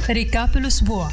ريكاب الأسبوع.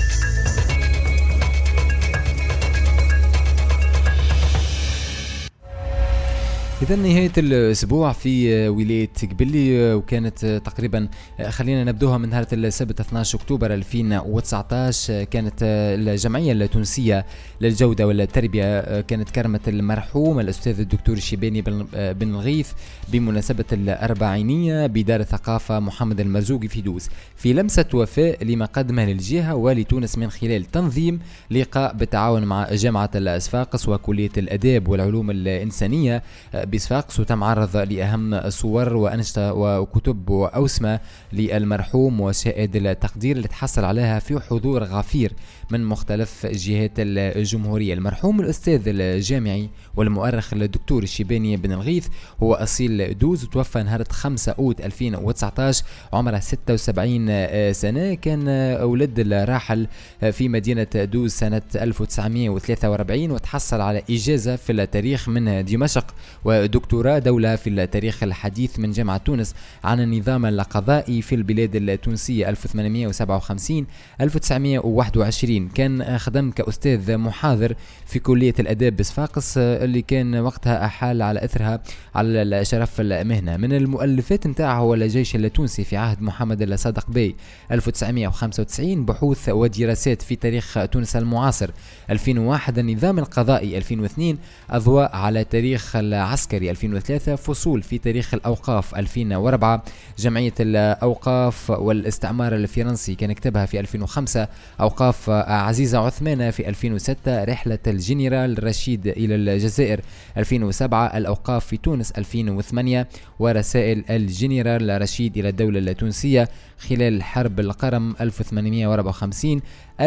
إذا نهاية الأسبوع في ولاية قبلي، وكانت تقريبا خلينا نبدوها من نهار السبت 12 أكتوبر 2019. كانت الجمعية التونسية للجودة والتربية كانت كرمت المرحوم الأستاذ الدكتور الشيباني بن الغيث بمناسبة الأربعينية بدار الثقافة محمد المرزوقي في دوز، في لمسة وفاء لما قدمه للجهة ولتونس من خلال تنظيم لقاء بالتعاون مع جامعة الصفاقس وكلية الأداب والعلوم الإنسانية بصفاقس، وتم عرض لأهم صور وأنشطة وكتب وأوسمة للمرحوم وشهائد التقدير اللي تحصل عليها في حضور غفير من مختلف جهات الجمهورية. المرحوم الأستاذ الجامعي والمؤرخ الدكتور الشيباني بن الغيث هو أصيل دوز، وتوفى نهار 5 أوت 2019 عمره 76 سنة. كان ولد الراحل في مدينة دوز سنة 1943، وتحصل على إجازة في التاريخ من دمشق ودكتوراه دولة في التاريخ الحديث من جامعة تونس عن النظام القضائي في البلاد التونسية 1857 1921. كان خدم كأستاذ محاضر في كلية الأداب بصفاقس اللي كان وقتها أحال على أثرها على شرف المهنة. من المؤلفات نتاعه هو الجيش التونسي في عهد محمد الصادق بي 1995، بحوث ودراسات في تاريخ تونس المعاصر 2001، النظام القضائي 2002، أضواء على تاريخ العسكري 2003، فصول في تاريخ الأوقاف 2004، جمعية الأوقاف والاستعمار الفرنسي كان كتبها في 2005، أوقاف عزيزة عثمانة في 2006، رحلة الجنرال رشيد إلى الجزائر 2007، الأوقاف في تونس 2008، ورسائل الجنرال رشيد إلى الدولة التونسية خلال حرب القرم 1854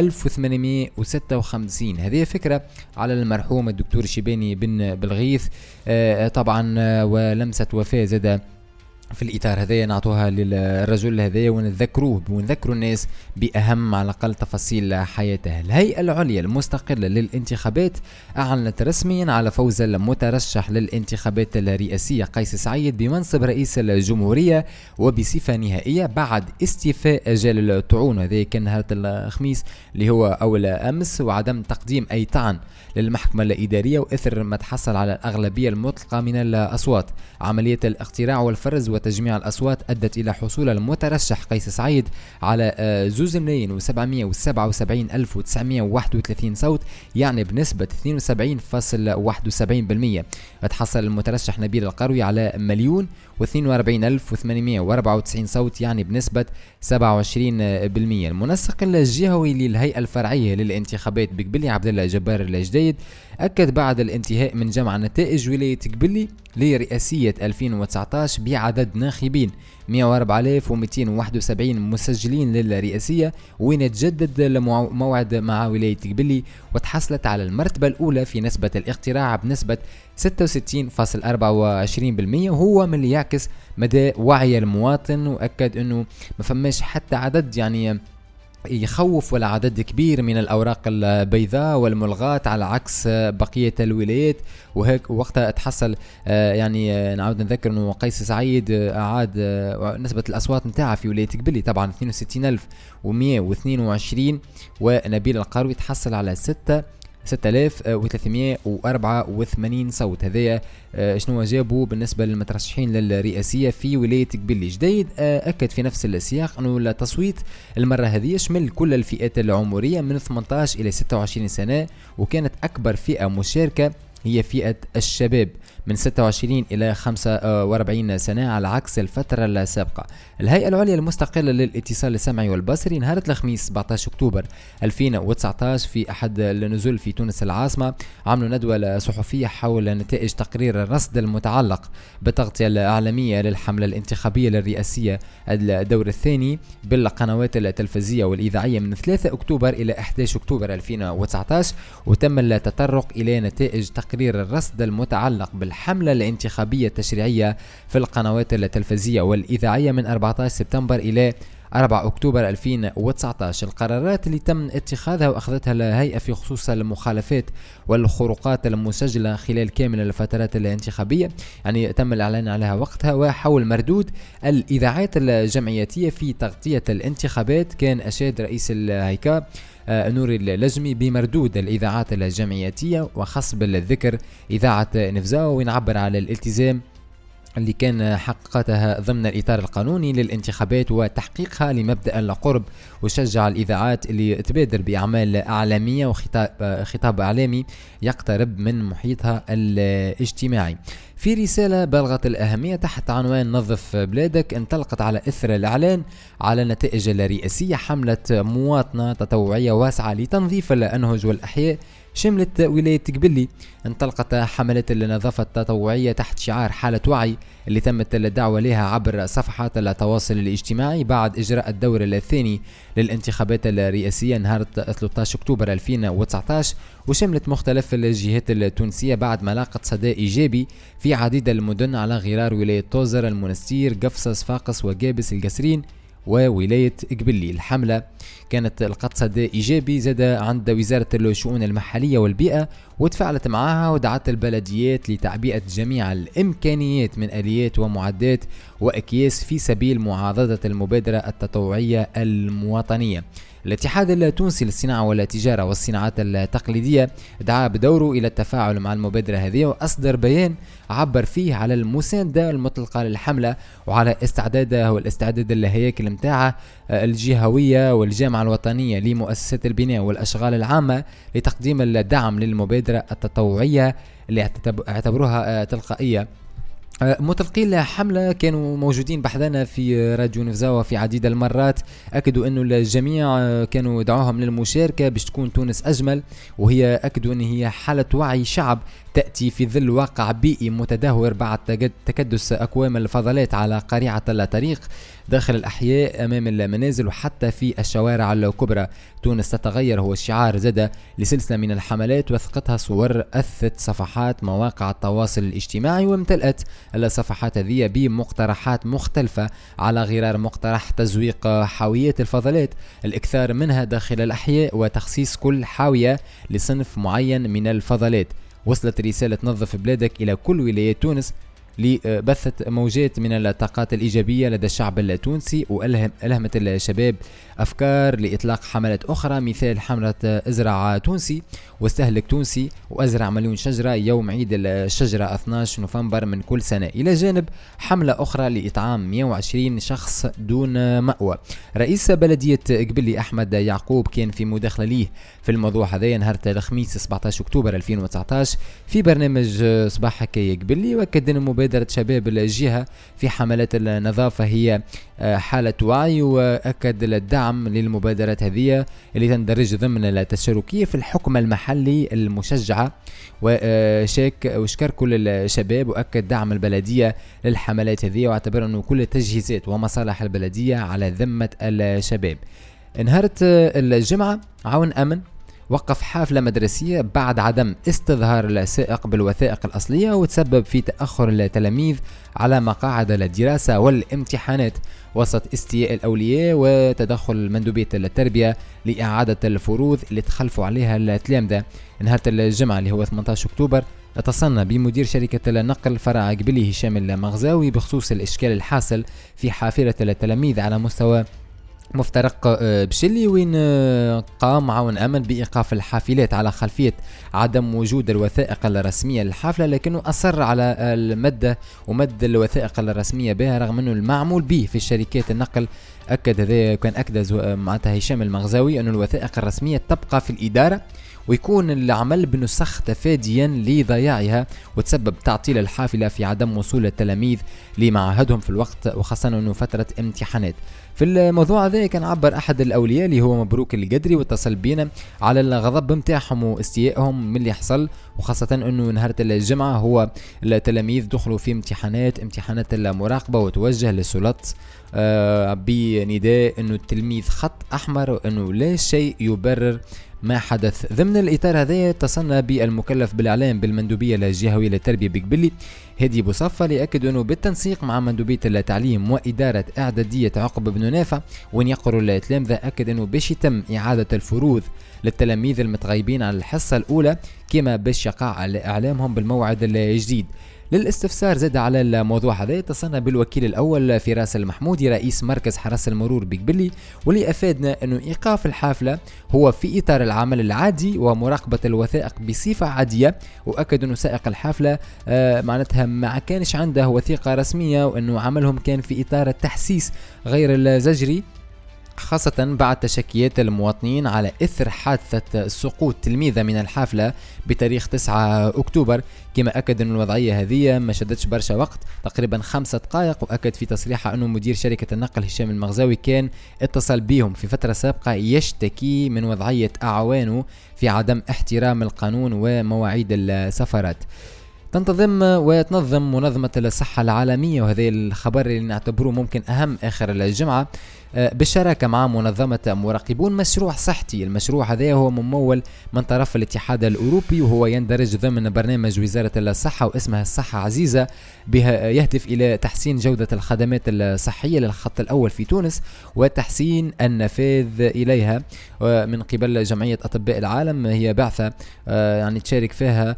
1856. هذه فكرة على المرحوم الدكتور الشيباني بن بالغيث. طبعا ولمسة وفاة زادة في الإطار هذا نعطوها للرجل هذا ونذكروه ونذكروا الناس بأهم على الأقل تفاصيل حياته. الهيئة العليا المستقلة للانتخابات أعلنت رسميا على فوز المترشح للانتخابات الرئاسية قيس سعيد بمنصب رئيس الجمهورية وبصفة نهائية بعد استيفاء أجال الطعون. هذا كان نهار الخميس اللي هو أول أمس، وعدم تقديم أي طعن للمحكمة الإدارية وإثر ما تحصل على الأغلبية المطلقة من الأصوات. عملية الاقتراع والفرز وتجميع الأصوات أدت إلى حصول المترشح قيس سعيد على 2,777,931 صوت، يعني بنسبة 72.71%. تحصل المترشح نبيل القروي على 1,042,894 صوت، يعني بنسبة 27%. المنسق الجهوي للهيئة الفرعية للانتخابات بقبلي عبد الله جبار الجديد أكد بعد الانتهاء من جمع نتائج ولاية قبلي لرئاسية 2019 بعدد ناخبين 104,271 مسجلين للرئاسية، وين تجدد الموعد مع ولاية قبلي، وتحصلت على المرتبة الأولى في نسبة الاقتراع بنسبة 66.24%، وهو من اللي يعكس مدى وعي المواطن. وأكد أنه ما فماش حتى عدد يعني يخوف ولا عدد كبير من الأوراق البيضاء والملغاة على عكس بقية الولايات. وهيك وقتها تحصل يعني نعود نذكر أنه قيس سعيد أعاد نسبة الأصوات نتاعها في ولاية قبلي طبعا 62,122، ونبيل القروي تحصل على 6,384 صوت. هذا شنو جابوا بالنسبة للمترشحين للرئاسية في ولاية قبلي. جديد أكد في نفس السياق أنه التصويت المرة هذه يشمل كل الفئات العمرية من 18 إلى 26 سنة، وكانت أكبر فئة مشاركة هي فئة الشباب من 26 إلى 45 سنة على عكس الفترة السابقة. الهيئة العليا المستقلة للاتصال السمعي والبصري نهار الخميس 17 أكتوبر 2019 في أحد النزول في تونس العاصمة عملوا ندوة صحفية حول نتائج تقرير الرصد المتعلق بالتغطية الإعلامية للحملة الانتخابية للرئاسية الدور الثاني بالقنوات التلفزية والإذاعية من 3 أكتوبر إلى 11 أكتوبر 2019، وتم التطرق إلى نتائج تقرير الرصد المتعلق بالحملة الانتخابية التشريعية في القنوات التلفزية والإذاعية من 14 سبتمبر إلى 4 أكتوبر 2019. القرارات اللي تم اتخاذها وأخذتها الهيئة في خصوص المخالفات والخروقات المسجلة خلال كامل الفترات الانتخابية، يعني تم الإعلان عليها وقتها، وحول مردود الإذاعات الجمعياتية في تغطية الانتخابات. كان أشاد رئيس الهيكا نوري اللجمي بمردود الإذاعات الجمعياتية، وخص بالذكر إذاعة نفزاو، ونعبر على الالتزام اللي كان حققتها ضمن الإطار القانوني للانتخابات وتحقيقها لمبدأ القرب، وشجع الإذاعات اللي تبادر بأعمال إعلامية وخطاب إعلامي يقترب من محيطها الاجتماعي. في رسالة بالغة الأهمية تحت عنوان نظف بلادك، انطلقت على إثر الإعلان على نتائج الرئاسية حملة مواطنة تطوعية واسعة لتنظيف الأنهج والأحياء شملت ولاية قبلي. انطلقت حملات النظافة التطوعية تحت شعار حالة وعي اللي تمت الدعوة لها عبر صفحات التواصل الاجتماعي بعد إجراء الدور الثاني للانتخابات الرئاسية نهار 13 أكتوبر 2019، وشملت مختلف الجهات التونسية بعد ما لاقت صدى إيجابي في عديد المدن على غرار ولاية طوزر، المنستير، قفصة، صفاقس، وقابس، القصرين، وولاية قبلي. الحملة كانت لقت صدى إيجابي زاد عند وزارة الشؤون المحلية والبيئة، وتفاعلت معها ودعت البلديات لتعبئة جميع الإمكانيات من آليات ومعدات وأكياس في سبيل معارضة المبادرة التطوعية المواطنية. الاتحاد التونسي للصناعة والتجارة والصناعات التقليدية دعا بدوره إلى التفاعل مع المبادرة هذه، وأصدر بيان عبر فيه على المساندة المطلقة للحملة وعلى الاستعداد الهياكل متاعها الجهوية والجامعة الوطنية لمؤسسات البناء والأشغال العامة لتقديم الدعم للمبادرة التطوعية اللي اعتبروها تلقائية. متلقي الحملة كانوا موجودين بحذنا في راديو نفزاوة في عديد المرات، أكدوا أنه الجميع كانوا دعوهم للمشاركة باش تكون تونس أجمل، وهي أكدوا أن هي حالة وعي شعب تأتي في ظل واقع بيئي متدهور بعد تكدس أكوام الفضلات على قريعة الطريق داخل الأحياء أمام المنازل وحتى في الشوارع الكبرى. تونس تتغير هو الشعار زاد لسلسلة من الحملات وثقتها صور أثت صفحات مواقع التواصل الاجتماعي، وامتلأت الصفحات هذه بمقترحات مختلفة على غرار مقترح تزويق حاويات الفضلات، الإكثار منها داخل الأحياء وتخصيص كل حاوية لصنف معين من الفضلات. وصلت رسالة نظف بلادك إلى كل ولايات تونس لبثت موجات من الطاقات الإيجابية لدى الشعب التونسي، وألهمت الشباب أفكار لإطلاق حملات أخرى مثال حملة ازرع تونسي واستهلك تونسي وأزرع مليون شجرة يوم عيد الشجرة 12 نوفمبر من كل سنة، إلى جانب حملة أخرى لإطعام 120 شخص دون مأوى. رئيس بلدية قبلي أحمد يعقوب كان في مداخلة ليه في الموضوع هذا نهار الخميس 17 أكتوبر 2019 في برنامج صباح حكاية قبلي، وأكد أن مبادرة شباب الجهة في حملات النظافة هي حالة وعي، وأكد الدعم للمبادرات هذه اللي تندرج ضمن التشاركية في الحكم المحلي المشجعة، وشكر كل الشباب وأكد دعم البلدية للحملات هذه، واعتبر أنه كل التجهيزات ومصالح البلدية على ذمة الشباب. انهارت الجمعة عون أمن وقف حافلة مدرسية بعد عدم استظهار السائق بالوثائق الأصلية، وتسبب في تأخر التلاميذ على مقاعد الدراسة والامتحانات وسط استياء الأولياء وتدخل مندوبية التربية لإعادة الفروض اللي تخلفوا عليها التلامذة. انهارت الجمعة اللي هو 18 أكتوبر اتصلنا بمدير شركة النقل فرع قبلي هشام المغزاوي بخصوص الإشكال الحاصل في حافلة التلاميذ على مستوى مفترق بشلي، وين قام عون أمن بإيقاف الحافلات على خلفية عدم وجود الوثائق الرسمية للحافلة، لكنه أصر على مد الوثائق الرسمية بها رغم أنه المعمول به في شركات النقل. أكد هذا كان أكد معناتها هشام المغزاوي أن الوثائق الرسمية تبقى في الإدارة، ويكون العمل بنسخ تفاديا لضياعها وتسبب تعطيل الحافلة في عدم وصول التلاميذ لمعهدهم في الوقت، وخاصة أنه فترة امتحانات. في الموضوع هذا كان عبر أحد الأولياء اللي هو مبروك القدري واتصل بينا على الغضب متاعهم واستيائهم من اللي يحصل، وخاصة أنه نهار الجمعة هو التلاميذ دخلوا في امتحانات المراقبة وتوجه للسلطات بنداء أنه التلميذ خط أحمر وأنه لا شيء يبرر ما حدث. ضمن الإطار هذا اتصلنا بالمكلف بالإعلام بالمندوبية الجهوية للتربية بقبلي هدي بوصفة ليأكد أنه بالتنسيق مع مندوبية التعليم وإدارة إعدادية عقب بن نافع وين يقروا التلامذة، أكد أنه باش يتم إعادة الفروض للتلاميذ المتغيبين عن الحصة الأولى كما باش يقع إعلامهم بالموعد الجديد. للاستفسار زاد على الموضوع هذا اتصلنا بالوكيل الأول فراس المحمودي رئيس مركز حرس المرور بقبلي واللي أفادنا أنه إيقاف الحافلة هو في إطار العمل العادي ومراقبة الوثائق بصفة عادية، وأكد أنه سائق الحافلة معناتها ما كانش عنده وثيقة رسمية وأنه عملهم كان في إطار التحسيس غير الزجري، خاصة بعد تشكيات المواطنين على إثر حادثة سقوط تلميذة من الحافلة بتاريخ 9 أكتوبر. كما أكد أن الوضعية هذه ما شدتش برشا وقت تقريبا 5 دقائق، وأكد في تصريحه أنه مدير شركة النقل هشام المغزاوي كان اتصل بهم في فترة سابقة يشتكي من وضعية أعوانه في عدم احترام القانون ومواعيد السفرات. تنتظم وتنظم منظمة الصحة العالمية، وهذا الخبر اللي نعتبره ممكن أهم آخر الجمعة، بالشراكة مع منظمة مراقبون مشروع صحتي. المشروع هذا هو ممول من طرف الاتحاد الأوروبي وهو يندرج ضمن برنامج وزارة الصحة واسمها الصحة عزيزة، بها يهدف إلى تحسين جودة الخدمات الصحية للخط الأول في تونس وتحسين النفاذ إليها من قبل جمعية أطباء العالم. هي بعثة يعني تشارك فيها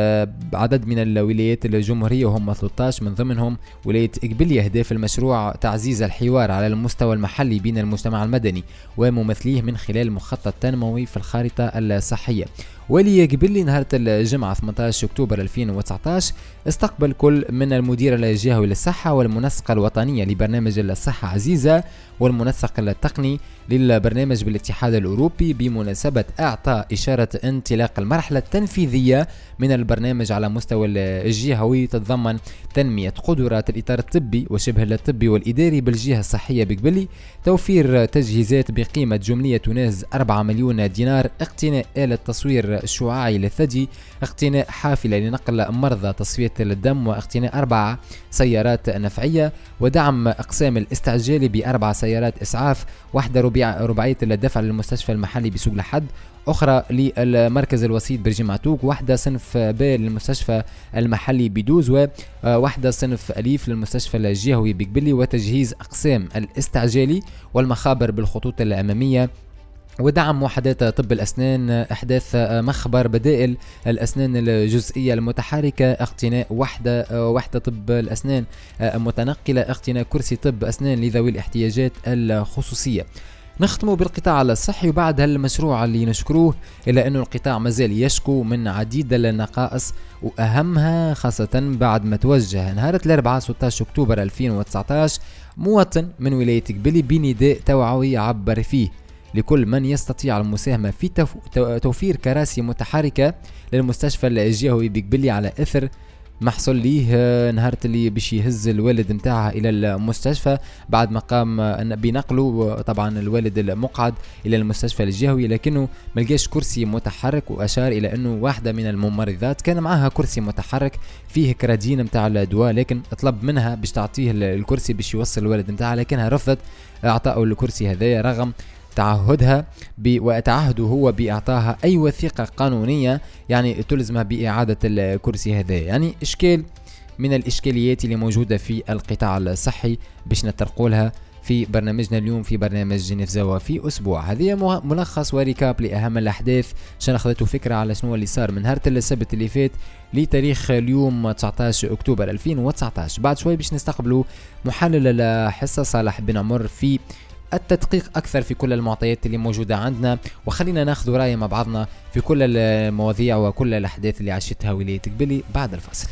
عدد من الولايات الجمهورية وهم 13 من ضمنهم ولاية إقبلية. أهداف المشروع تعزيز الحوار على المستوى المحلي بين المجتمع المدني وممثليه من خلال مخطط تنموي في الخارطة الصحية. ولي قبلي نهار الجمعة 18 أكتوبر 2019 استقبل كل من المدير الجهوي للصحة والمنسقة الوطنية لبرنامج الصحة عزيزة والمنسق التقني للبرنامج بالاتحاد الأوروبي بمناسبة إعطاء إشارة انطلاق المرحلة التنفيذية من البرنامج على مستوى الجهوي، تتضمن تنمية قدرات الإطار الطبي وشبه الطبي والإداري بالجهة الصحية بقبلي، توفير تجهيزات بقيمة جملية تناهز 4 مليون دينار، اقتناء آلة تصوير شعاعي للثدي، اقتناء حافلة لنقل مرضى تصفية الدم، واقتناء 4 سيارات نفعية، ودعم أقسام الاستعجال ب4 سيارات إسعاف، واحدة رباعية الدفع للمستشفى المحلي بسوق لحد، أخرى للمركز الوسيط برجيماتوك، واحدة صنف ب للمستشفى المحلي بدوز، وواحدة صنف أليف للمستشفى الجهوي بقبلي، وتجهيز أقسام الاستعجالي والمخابر بالخطوط الأمامية، ودعم وحدات طب الأسنان، إحداث مخبر بدائل الأسنان الجزئية المتحركة، اقتناء وحدة طب الأسنان متنقلة، اقتناء كرسي طب أسنان لذوي الاحتياجات الخصوصية. نختم بالقطاع الصحي وبعد هالمشروع اللي نشكروه، إلا أنه القطاع مازال يشكو من عديد النقائص وأهمها خاصة بعد ما توجه نهار الأربعاء 16 أكتوبر 2019 مواطن من ولاية قبلي بنداء توعوي عبر فيه لكل من يستطيع المساهمة في توفير كراسي متحركة للمستشفى الجهوي بقبلي على إثر محصل ليه نهار اللي باش يهز الوالد متاعها إلى المستشفى بعد ما قام بنقله طبعا الوالد المقعد إلى المستشفى الجهوي، لكنه ملقاش كرسي متحرك، وأشار إلى أنه واحدة من الممرضات كان معها كرسي متحرك فيه كرادين متاع الدواء، لكن طلب منها باش تعطيه الكرسي باش يوصل الوالد متاعها، لكنها رفضت إعطائه الكرسي هذا رغم تعهدها وتعهده هو بإعطاها أي وثيقة قانونية يعني تلزمها بإعادة الكرسي هذا. يعني إشكال من الإشكاليات اللي موجودة في القطاع الصحي باش نترقولها في برنامجنا اليوم في برنامج جنيفزاوة في أسبوع. هذه ملخص وريكاب لأهم الأحداث عشان أخذتوا فكرة على شنو اللي صار من نهار السبت اللي فات لتاريخ اليوم 19 أكتوبر 2019. بعد شوي باش نستقبلوا محلل الحصة صالح بن عمر في التدقيق أكثر في كل المعطيات اللي موجودة عندنا، وخلينا ناخذ رأي مع بعضنا في كل المواضيع وكل الأحداث اللي عاشتها ولاية قبلي بعد الفاصل.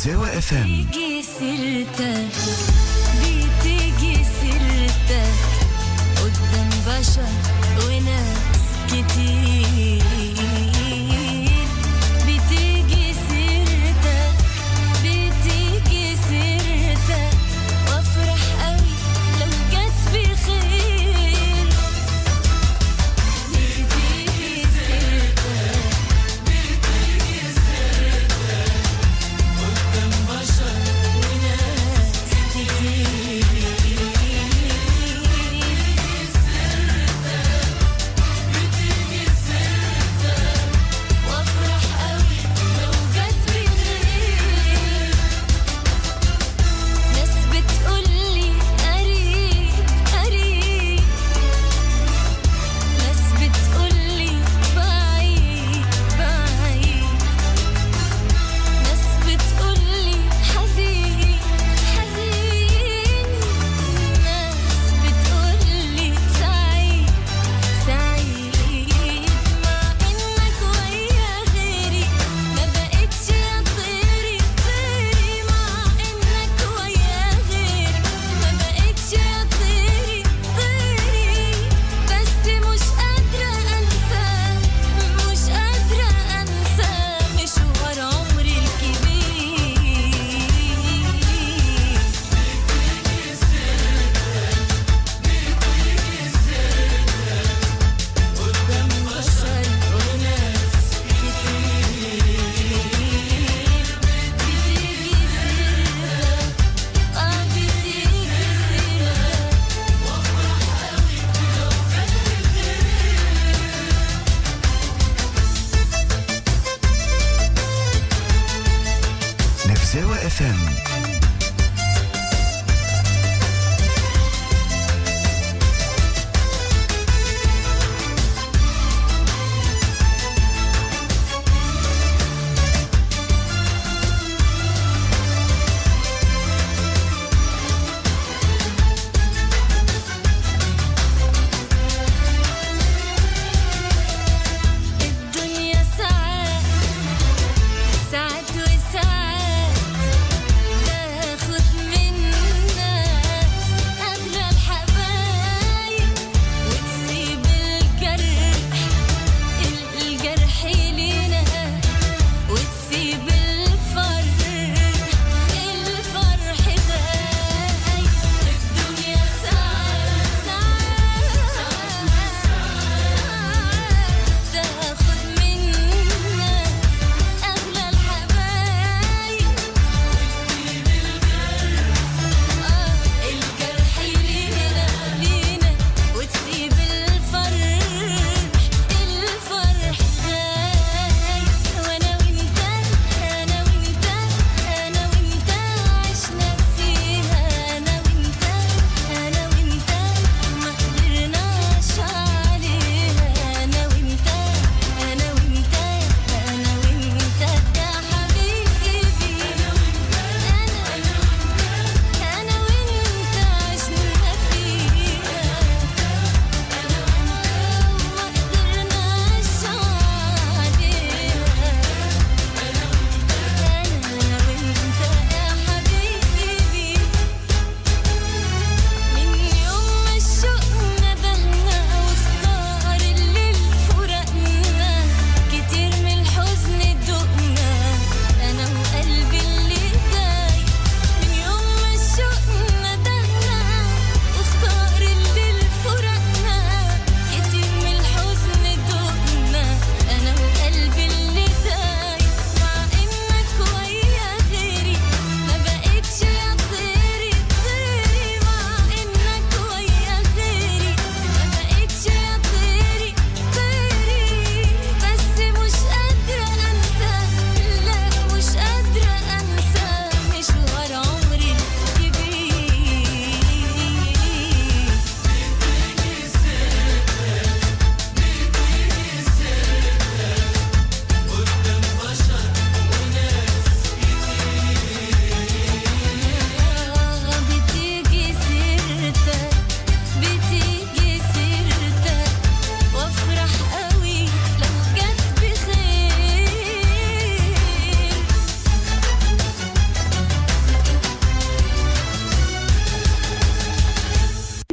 نبزاوة اف ام. بتيجي سيرتك قدام بشر وناس كتير، بتيجي سيرتك وافرح قوي لو جت بخير. بتيجي سيرتك قدام بشر وناس كتير، وافرح قوي لو جت بخير. ناس بتقولي قريب قريب، ناس بتقولي بعيد بعيد، ناس بتقولي حزين حزين، ناس بتقولي سعيد سعيد. مع انك ويا غيري ما بقتش يا طيري طيري، مع انك ويا غيري ما بقتش يا طيري طيري. بس مش قادرة انسى، مش قادرة انسى مشوار عمري الكبير. قدام بشر وناس كتير، بتيجي سيرتك بتيجي سيرتك وافرح قوي لو جت بخير. نبزاوة اف ام. الدنيا ساعات ساعات وساعات، ده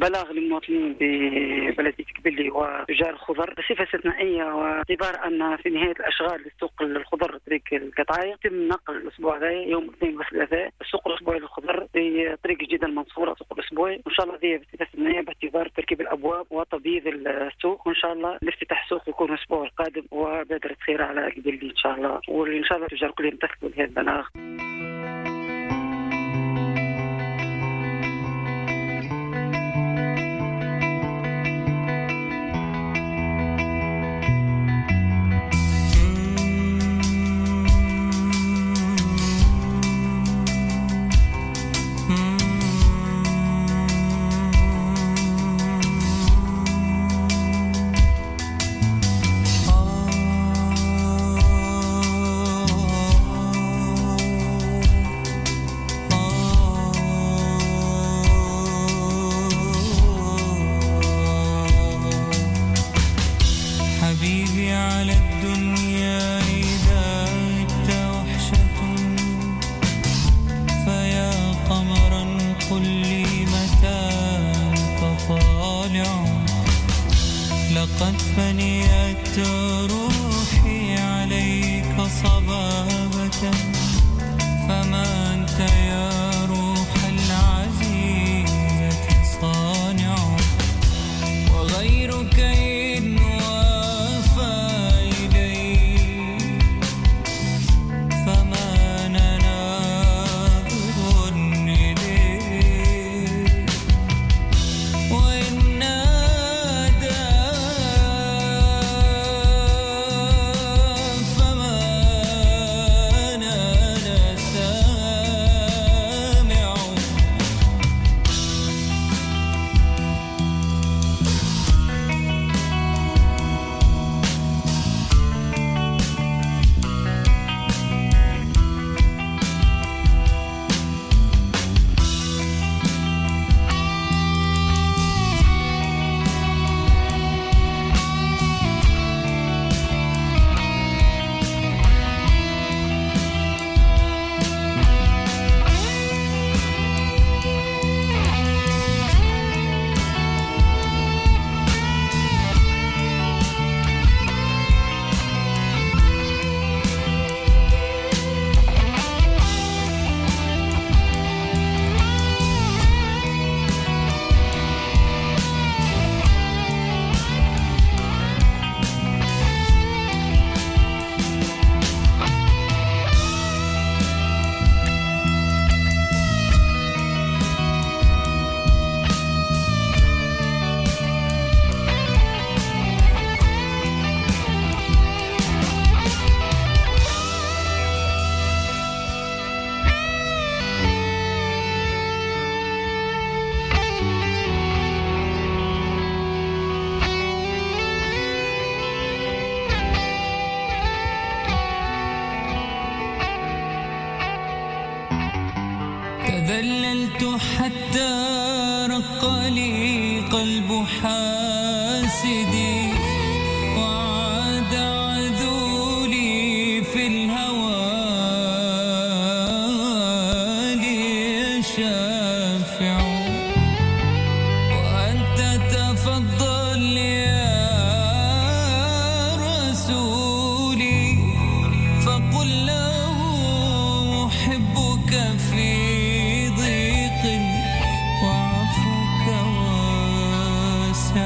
بلاغ للمواطنين ببلدية قبلي وتجار الخضر بصفة استثنائية، واعتبار أن في نهاية الأشغال لسوق الخضر طريق القطعية يتم نقل الأسبوع هذا يوم الاثنين والثلاثاء السوق الأسبوعي للخضر في طريق جديدة المنصورة سوق الأسبوعي، وإن شاء الله هذه بصفة استثنائية باعتبار تركيب الأبواب وتبييض السوق، وإن شاء الله الافتتاح السوق يكون الأسبوع القادم وبادرة خير على قبلي إن شاء الله، وإن شاء الله التجار كلهم يمتثلوا لهذا البلاغ. تذللت حتى رق لي قلب حاسدي وعاد عذولي في الهوى ليشافع وأنت تفضل يا رسولي فقل له أحبك في ضيق وعفوك واسع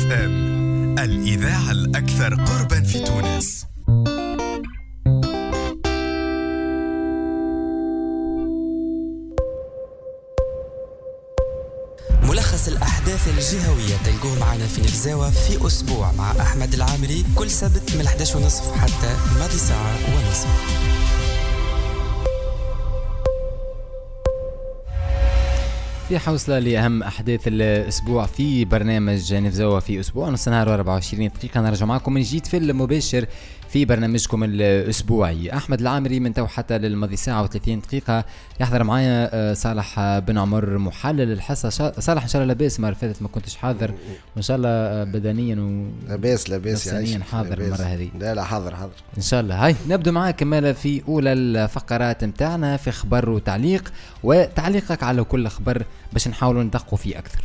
اف ام، الإذاعة الأكثر قربا في تونس. ملخص الأحداث الجهوية تلقوه معنا في نفزاوة في أسبوع مع أحمد العامري كل سبت من 11:30 حتى ماضي ساعة ونصف. في حوصلة لأهم أحداث الأسبوع في برنامج نفزوة في أسبوع، نص نهار 24 دقيقة نرجع معكم من جديد في المباشر في برنامجكم الأسبوعي. أحمد العامري من تو حتى للماضي ساعة و30 دقيقة. يحضر معايا صالح بن عمر محلل الحصة. صالح إن شاء الله لاباس، المرة فاتت ما كنتش حاضر، وإن شاء الله بدنيا لاباس نفسانيا حاضر المرة هذه. لا حاضر إن شاء الله. هاي نبدأ معاك كمالة في أولى الفقرات متاعنا في خبر وتعليق، وتعليقك على كل خبر باش نحاولوا ندقوا فيه أكثر.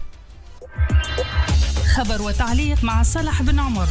خبر وتعليق مع صالح بن عمر.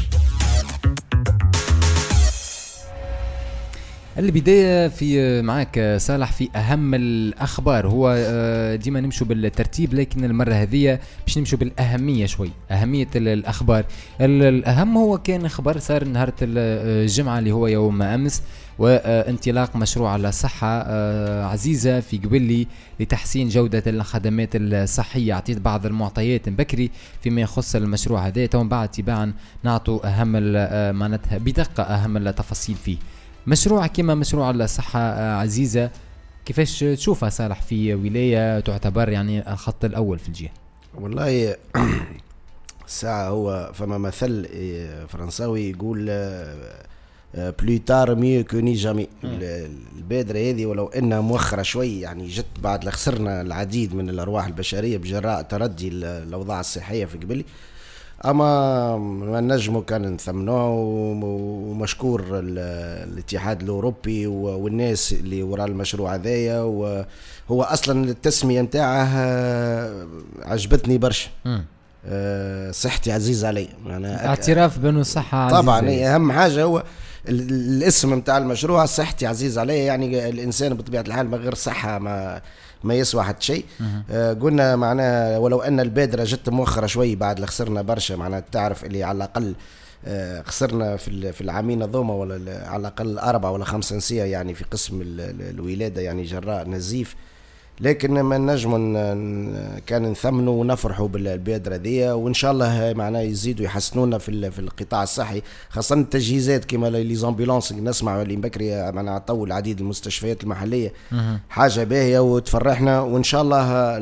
البداية في معاك صالح في أهم الأخبار. هو ديما نمشوا بالترتيب، لكن المرة هذه باش نمشوا بالأهمية شوي. أهمية الأخبار الأهم هو كان خبر صار نهار الجمعة اللي هو يوم أمس، وانطلاق مشروع الصحة عزيزة في قبلي لتحسين جودة الخدمات الصحية. عطيت بعض المعطيات بكري فيما يخص المشروع هذا، ومن بعد تباعا نعطوا أهم معناتها بدقة أهم التفاصيل فيه. مشروع كما مشروع الصحة عزيزة، كيفاش تشوفها صالح في ولاية تعتبر يعني الخط الأول في الجهة؟ والله الساعة هو فما مثل فرنساوي يقول بلو تار ميو كوني جامي. البادرة هذه ولو انها مؤخرة شوي، يعني جت بعد لخسرنا العديد من الأرواح البشرية بجراء تردي الأوضاع الصحية في قبلي، اما ما نجمو كان نثمنوه. ومشكور الاتحاد الاوروبي والناس اللي وراء المشروع هذايا. وهو اصلا التسميه نتاعه عجبتني برشا. صحتي عزيز علي، يعني اعتراف بانه صحه عزيزه. طبعا اهم حاجه هو الاسم نتاع المشروع صحتي عزيز علي، يعني الانسان بطبيعه الحال من غير صحه ما يسوى حتى شيء. قلنا معناها ولو ان البادره جت مؤخره شوي بعد خسرنا برشا، معناها تعرف اللي على الاقل خسرنا في العامين هذوما، ولا على الاقل 4 ولا 5 نسيه يعني في قسم الولاده، يعني جراء نزيف. لكن ما نجم كان نثمنوا ونفرحوا بالبادرة دي، وإن شاء الله معناه يزيدوا يحسنونا في القطاع الصحي، خاصة التجهيزات كما لي زامبولانس نسمع اللي بكري معناه عطوا العديد المستشفيات المحلية. حاجة باهية وتفرحنا، وإن شاء الله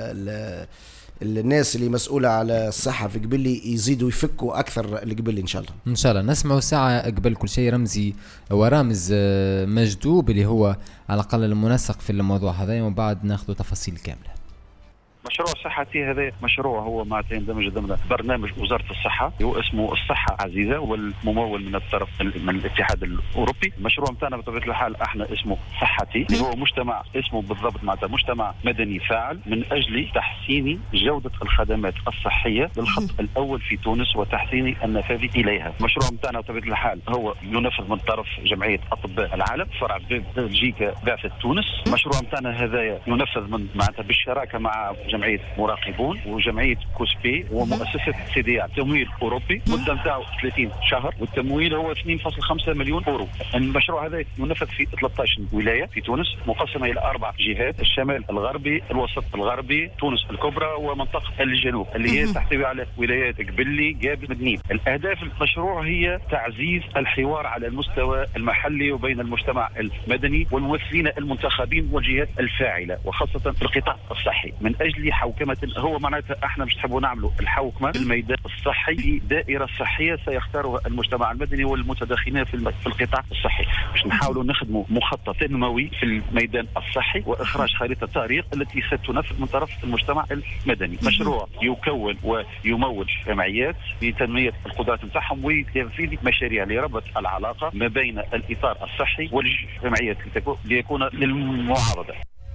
الناس اللي مسؤولة على الصحة في قبلي يزيدوا يفكوا أكثر اللي قبل إن شاء الله. إن شاء الله نسمعوا ساعة قبل كل شيء رمزي ورامز مجدوب اللي هو على الأقل المنسق في الموضوع هذا، ومن بعد ناخذ تفاصيل كاملة. مشروع صحتي هذا مشروع هو معناتها يندمج ضمن برنامج وزارة الصحة، هو اسمه الصحة عزيزة، والممول من الطرف من الاتحاد الأوروبي. المشروع نتاعنا بطبيعة الحال احنا اسمه صحتي، هو مجتمع اسمه بالضبط معناتها مجتمع مدني فاعل من أجل تحسين جودة الخدمات الصحية بالخط الأول في تونس وتحسين النفاذ إليها. المشروع نتاعنا بطبيعة الحال هو ينفذ من طرف جمعية أطباء العالم فرع بلجيكا بعثة تونس. المشروع نتاعنا هذا ينفذ من معناتها بالشراكة مع جمعية مراقبون وجمعية كوسبي ومؤسسة سيديا، تمويل أوروبي مدة نتاعو 30 شهر، والتمويل هو 2.5 مليون أورو. المشروع هذا ينفذ في 13 ولاية في تونس مقسمة إلى 4 جهات: الشمال الغربي، الوسط الغربي، تونس الكبرى، ومنطقة الجنوب اللي هي تحتوي على ولايات قبلي، جابل، مدنين. الأهداف المشروع هي تعزيز الحوار على المستوى المحلي وبين المجتمع المدني والممثلين المنتخبين والجهات الفاعلة، وخاصة في القطاع الصحي، من أجل حوكمة. هو معناتها احنا مش نحبوا نعملوا الحوكمة في الميدان الصحي في دائرة صحية سيختارها المجتمع المدني والمتداخلين في القطاع الصحي، مش نحاولوا نخدموا مخطط تنموي في الميدان الصحي وإخراج خريطة طريق التي ستنفذ من طرف المجتمع المدني. مشروع يكون ويمول جمعيات لتنمية القدرات نتاعهم وتنفيذ مشاريع لربط العلاقة ما بين الإطار الصحي والجمعيات ليكون للمعارضة.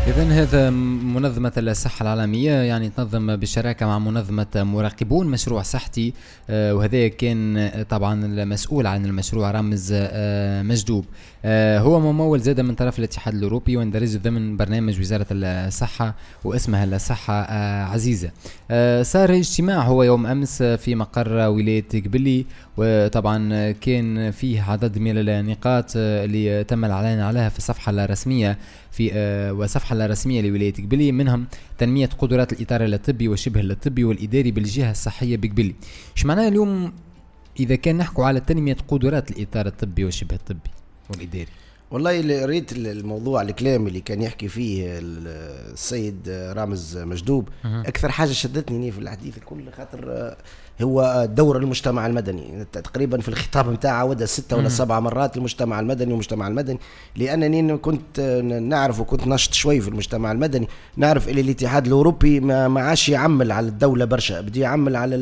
إذن هذا منظمة الصحة العالمية يعني تنظم بالشراكة مع منظمة مراقبون مشروع صحتي، وهذا كان طبعا المسؤول عن المشروع رامز مجدوب، هو ممول زاد من طرف الاتحاد الأوروبي ويندرج ضمن برنامج وزارة الصحة واسمها الصحة عزيزة. صار اجتماع هو يوم أمس في مقر ولاية قبلي، وطبعا كان فيه عدد من النقاط اللي تم الإعلان عليها في الصفحة الرسمية وصفحة الرسمية لولاية قبلي، منهم تنمية قدرات الإطار الطبي وشبه الطبي والإداري بالجهة الصحية بقبلي. ايش معناه اليوم إذا كان نحكوا على تنمية قدرات الإطار الطبي وشبه الطبي والإداري؟ والله اللي قريت الموضوع الكلام اللي كان يحكي فيه السيد رامز مجدوب، أكثر حاجة شدتني في الحديث الكل خاطر هو دور المجتمع المدني. تقريبا في الخطاب متاعه عودها 6 ولا 7 مرات المجتمع المدني والمجتمع المدني، لأنني كنت نعرف وكنت نشط شوي في المجتمع المدني، نعرف اللي الاتحاد الأوروبي ما عاش يعمل على الدولة برشا، بدي يعمل على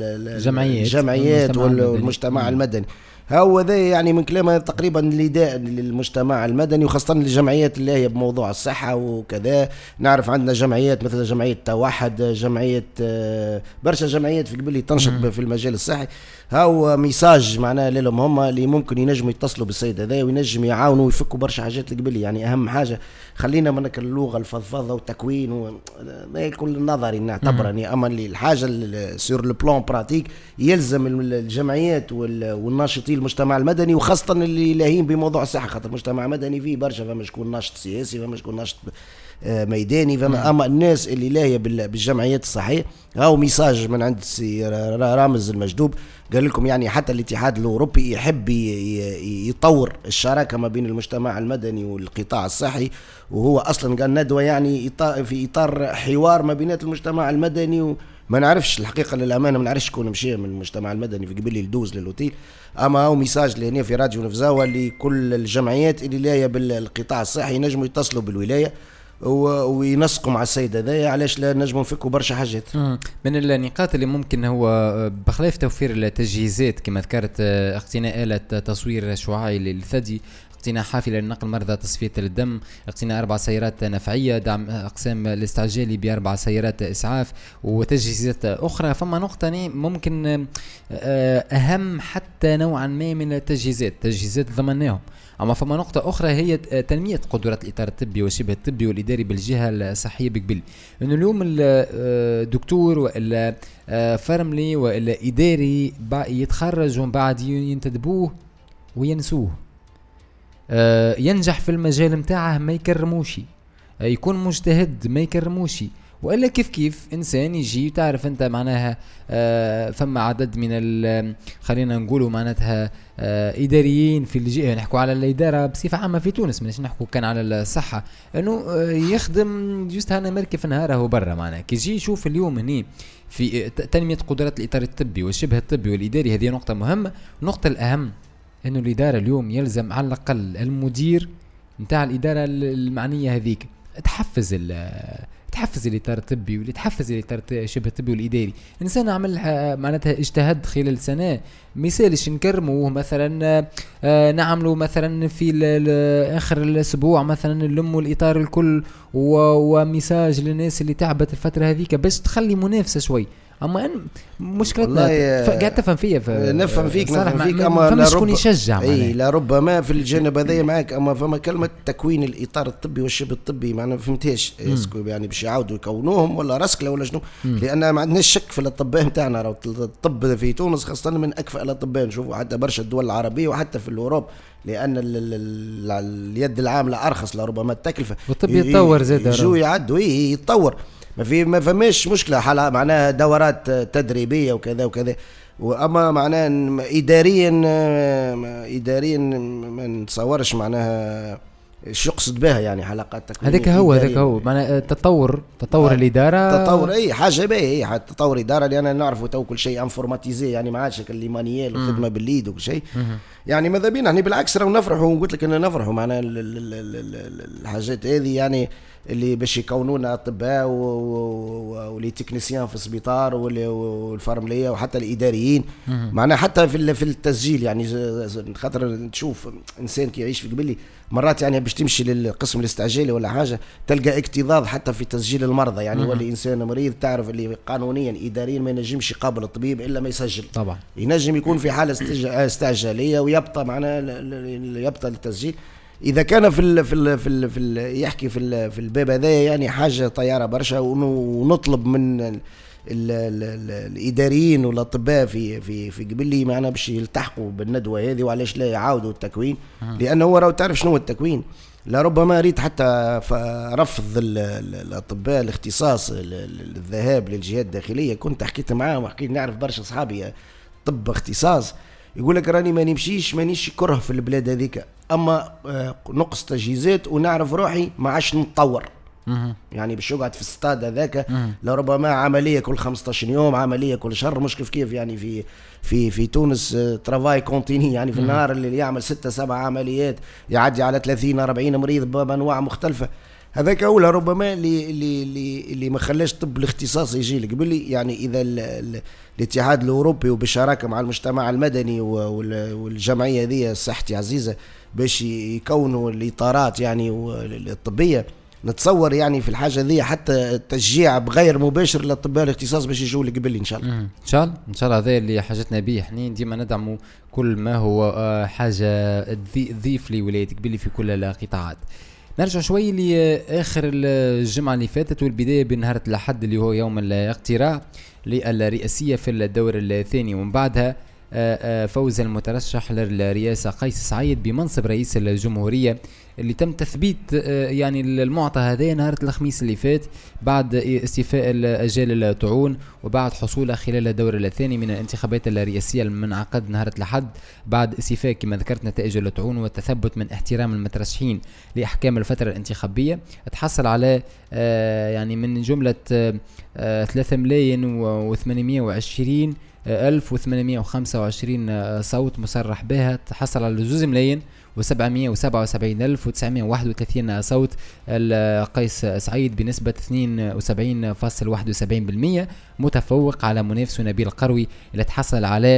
الجمعيات والمجتمع المدني. هو ذا يعني من كلامه تقريبا نداء للمجتمع المدني وخاصة الجمعيات اللي هي بموضوع الصحة وكذا. نعرف عندنا جمعيات مثل جمعية توحد، جمعية برشا جمعيات في قبل تنشط في المجال الصحي. هو ميساج معناه لهم هم اللي ممكن ينجموا يتصلوا بالسيد هذا وينجم يعاونوا ويفكوا برشا حاجات قبل. يعني أهم حاجة خلينا منك اللغة الفضفاضة والتكوين كل النظري نعتبرني، أما اللي الحاجة سور البلان براتيك يلزم الجمعيات والناشطين المجتمع المدني وخاصة اللي لاهين بموضوع الصحة، خاطر المجتمع المدني فيه برشا، فما شكون ناشط سياسي، فما شكون ناشط ميداني، فما أما الناس اللي لاهية بالجمعيات الصحية. هاو ميساج من عند رامز المجدوب قال لكم يعني حتى الاتحاد الأوروبي يحب يطور الشراكة ما بين المجتمع المدني والقطاع الصحي، وهو أصلا قال ندوة يعني في إطار حوار ما بين المجتمع المدني وما نعرفش الحقيقة للأمانة، ما نعرفش شكون مشي من المجتمع المدني في قبل يدوز للأوتيل. أما هو ميساج لهنا في راديو نفزاوة لكل الجمعيات اللي لاهية بالقطاع الصحي ينجموا يتصلوا بالولاية وينسقوا مع السيد هذا، علاش لا نجموا نفكوا برشا حاجات. من النقاط اللي ممكن هو بخلاف توفير التجهيزات كما ذكرت، اقتناء آلة تصوير شعاعي للثدي، اقتناء حافلة لنقل مرضى تصفية الدم، اقتناء 4 سيارات نفعية، دعم أقسام الاستعجالي ب4 سيارات إسعاف وتجهيزات أخرى. فما نقطة ممكن أهم حتى نوعا ما من التجهيزات ضمناهم، أما فما نقطة أخرى هي تنمية قدرات الإطار الطبي وشبه الطبي والإداري بالجهة الصحية بقبل. إنه اليوم الدكتور وإلا فرملي وإلا إداري يتخرجوا بعد ينتدبوه وينسوه، ينجح في المجال متاعه ما يكرموشي، يكون مجتهد ما يكرموشي، وإلا كيف إنسان يجي تعرف أنت معناها فما عدد من خلينا نقولوا معناتها إداريين في الجهة، نحكوا على الإدارة بصفة عامة في تونس، مناش نحكوا كان على الصحة، إنه يخدم جست هنا مركب في نهاره برا. معناها كي يجي يشوف اليوم هني في تنمية قدرات الإطار الطبي والشبه الطبي والإداري، هذه نقطة مهمة. النقطة الأهم إنه الإدارة اليوم يلزم على الأقل المدير نتاع الإدارة المعنية هذيك تحفز الإطار الطبي واللي تحفز الإطار شبه الطبي والإداري. إنسان عمل معناتها اجتهد خلال سنة، مثالش نكرموه مثلا، نعملوا مثلا في آخر الأسبوع مثلا نلموا الإطار الكل ومساج للناس اللي تعبت الفترة هذيك باش تخلي منافسة شوي. اما مشكلتنا قاعد تفهم فيها نفهم فيك اما فما شكون يشجع اي لا ربما في الجانب هذايا معك. اما فما كلمه تكوين الاطار الطبي والشبه الطبي ما فهمتهاش يعني باش يعاودوا يكونوهم ولا رسكله ولا شنو، لان ما عندناش شك في الاطباء نتاعنا. الطب في تونس خاصه من اكفأ الاطباء، نشوفوا حتى برشا الدول العربيه وحتى في الاوروب، لان اليد العامله ارخص لربما التكلفه، والطب يتطور زاد يجوا يعدوا يتطور. ما فماش مشكله حالة معناها دورات تدريبيه وكذا وكذا. واما معناها اداريا ما نتصورش معناها ايش يقصد بها يعني حلقات تكوينيه. هذاك هو معناها تطور الاداره، تطور اي حاجه باهي، تطور اداره. لان نعرفوا تو كل شيء انفورماتيزي، يعني ما عادش اللي مانيال وخدمه باليد وكل شيء. يعني ماذا بينا احنا بالعكس راهو نفرحوا، وقلت لك ان نفرحوا معنا الحاجات هذه يعني اللي باش يكونونا اطباء ولي تكنيسيان في السبيطار والفارمليه وحتى الاداريين معنا حتى في التسجيل. يعني خاطر تشوف انسان كي يعيش في قبلي مرات يعني باش تمشي للقسم الاستعجالي ولا حاجه تلقى اكتظاظ حتى في تسجيل المرضى، يعني يولي انسان مريض تعرف اللي قانونيا اداريا ما ينجمش يقابل الطبيب الا ما يسجل. طبعا ينجم يكون في حاله استعجاليه ويبقى معنا يبقى للتسجيل. اذا كان في يحكي في الباب هذا يعني حاجه طياره برشا، ونطلب من الاداريين والاطباء في قبلي معنا باش يلتحقوا بالندوه هذه، وعلاش لا يعاودوا التكوين، لانه هو راهو تعرف شنو التكوين. لربما ريت حتى رفض الاطباء الاختصاص الذهاب للجهات الداخليه. كنت حكيت معاهم وحكيت نعرف برشا صحابي طب اختصاص يقول لك راني ما نمشيش مانيش كره في البلاد هذيك، اما نقص تجهيزات ونعرف روحي ما عادش نتطور. يعني باش يقعد في الستاد هذاك لربما عمليه كل 15 يوم، عمليه كل شهر، مش كيف يعني في تونس ترافاي كونتيني، يعني في النهار اللي يعمل 6-7 عمليات يعدي على 30-40 مريض بانواع مختلفه. هذاك هو ربما اللي ما خلاش طب الاختصاص يجي لك قبلي. يعني اذا الاتحاد الاوروبي وبالشراكه مع المجتمع المدني والجمعيه هذه صحتي عزيزه باش يكونوا الاطارات يعني الطبيه، نتصور يعني في الحاجه ذي حتى تشجيع بغير مباشر للاطباء الاختصاص باش يجوا لك قبلي ان شاء الله. ان شاء الله هذا اللي حاجتنا به. احنا ديما ندعموا كل ما هو حاجه تضيف لولايه قبلي في كل القطاعات. نرجع شوي لآخر الجمعة اللي فاتت والبداية بنهار الأحد اللي هو يوم الاقتراع للرئاسية في الدور الثاني، ومن بعدها فوز المترشح للرئاسة قيس سعيد بمنصب رئيس الجمهورية اللي تم تثبيت يعني المعطى هذا نهار الخميس اللي فات بعد استيفاء أجال الطعون، وبعد حصوله خلال الدور الثاني من الانتخابات الرئاسية المنعقد نهار الأحد بعد استيفاء كما ذكرت نتائج الطعون والتثبت من احترام المترشحين لأحكام الفترة الانتخابية. تحصل على يعني من جملة 3,820,825 صوت مصرح بها، تحصل على 2,777,931 صوت القيس سعيد بنسبة 72.71%، متفوق على منافسه نبيل القروي اللي تحصل على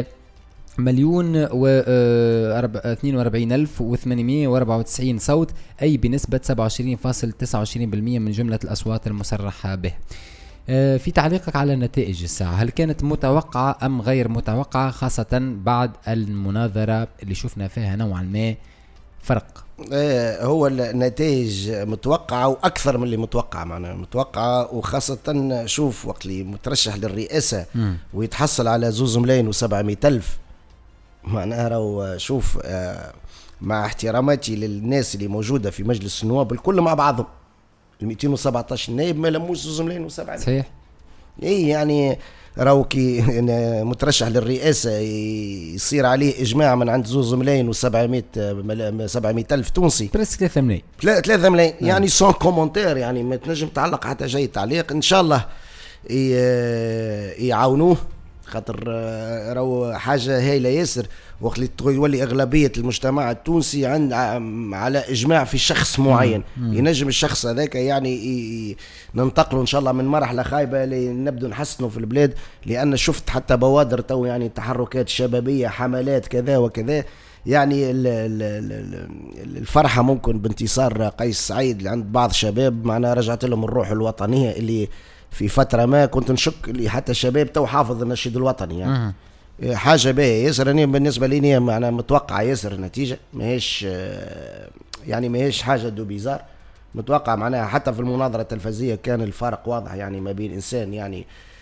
1,42,894 صوت، أي بنسبة 27.29% من جملة الأصوات المصرح به. في تعليقك على النتائج الساعة، هل كانت متوقعة أم غير متوقعة، خاصة بعد المناظرة اللي شفنا فيها نوعا ما فرق؟ هو النتائج متوقعة وأكثر من اللي متوقع، معنا متوقعة، وخاصة شوف وقت اللي مترشح للرئاسة ويتحصل على 2,700,000 معناها راهو شوف مع احتراماتي للناس اللي موجودة في مجلس النواب الكل مع بعضهم 217 نائب ما لموش 2,700,000 صحيح. اي يعني راهو كي مترشح للرئاسة يصير عليه إجماع من عند 2,700,000 تونسي، بريسك 3 ملايين 3 ملايين يعني سون كومنتير، يعني ما تنجم تعلق حتى شيء تعليق. إن شاء الله يعاونوه، خاطر راهو حاجة هايلة ياسر وقت اللي يولي أغلبية المجتمع التونسي عند على إجماع في شخص معين. ينجم الشخص هذاك يعني ننتقلوا إن شاء الله من مرحلة خايبة لنبدو نحسنوا في البلاد، لأن شفت حتى بوادر تو يعني تحركات شبابية، حملات كذا وكذا. يعني الفرحة ممكن بانتصار قيس سعيد عند بعض الشباب، معنا رجعت لهم الروح الوطنية اللي في فترة ما كنت نشك اللي حتى الشباب تو حافظ النشيد الوطني. يعني حاجة باهية ياسر. أنا بالنسبة لي أنا متوقع ياسر النتيجة، ماهيش يعني ماهيش حاجة دو بيزار، متوقع معناها. حتى في المناظرة التلفزية كان الفارق واضح يعني ما بين إنسان يعني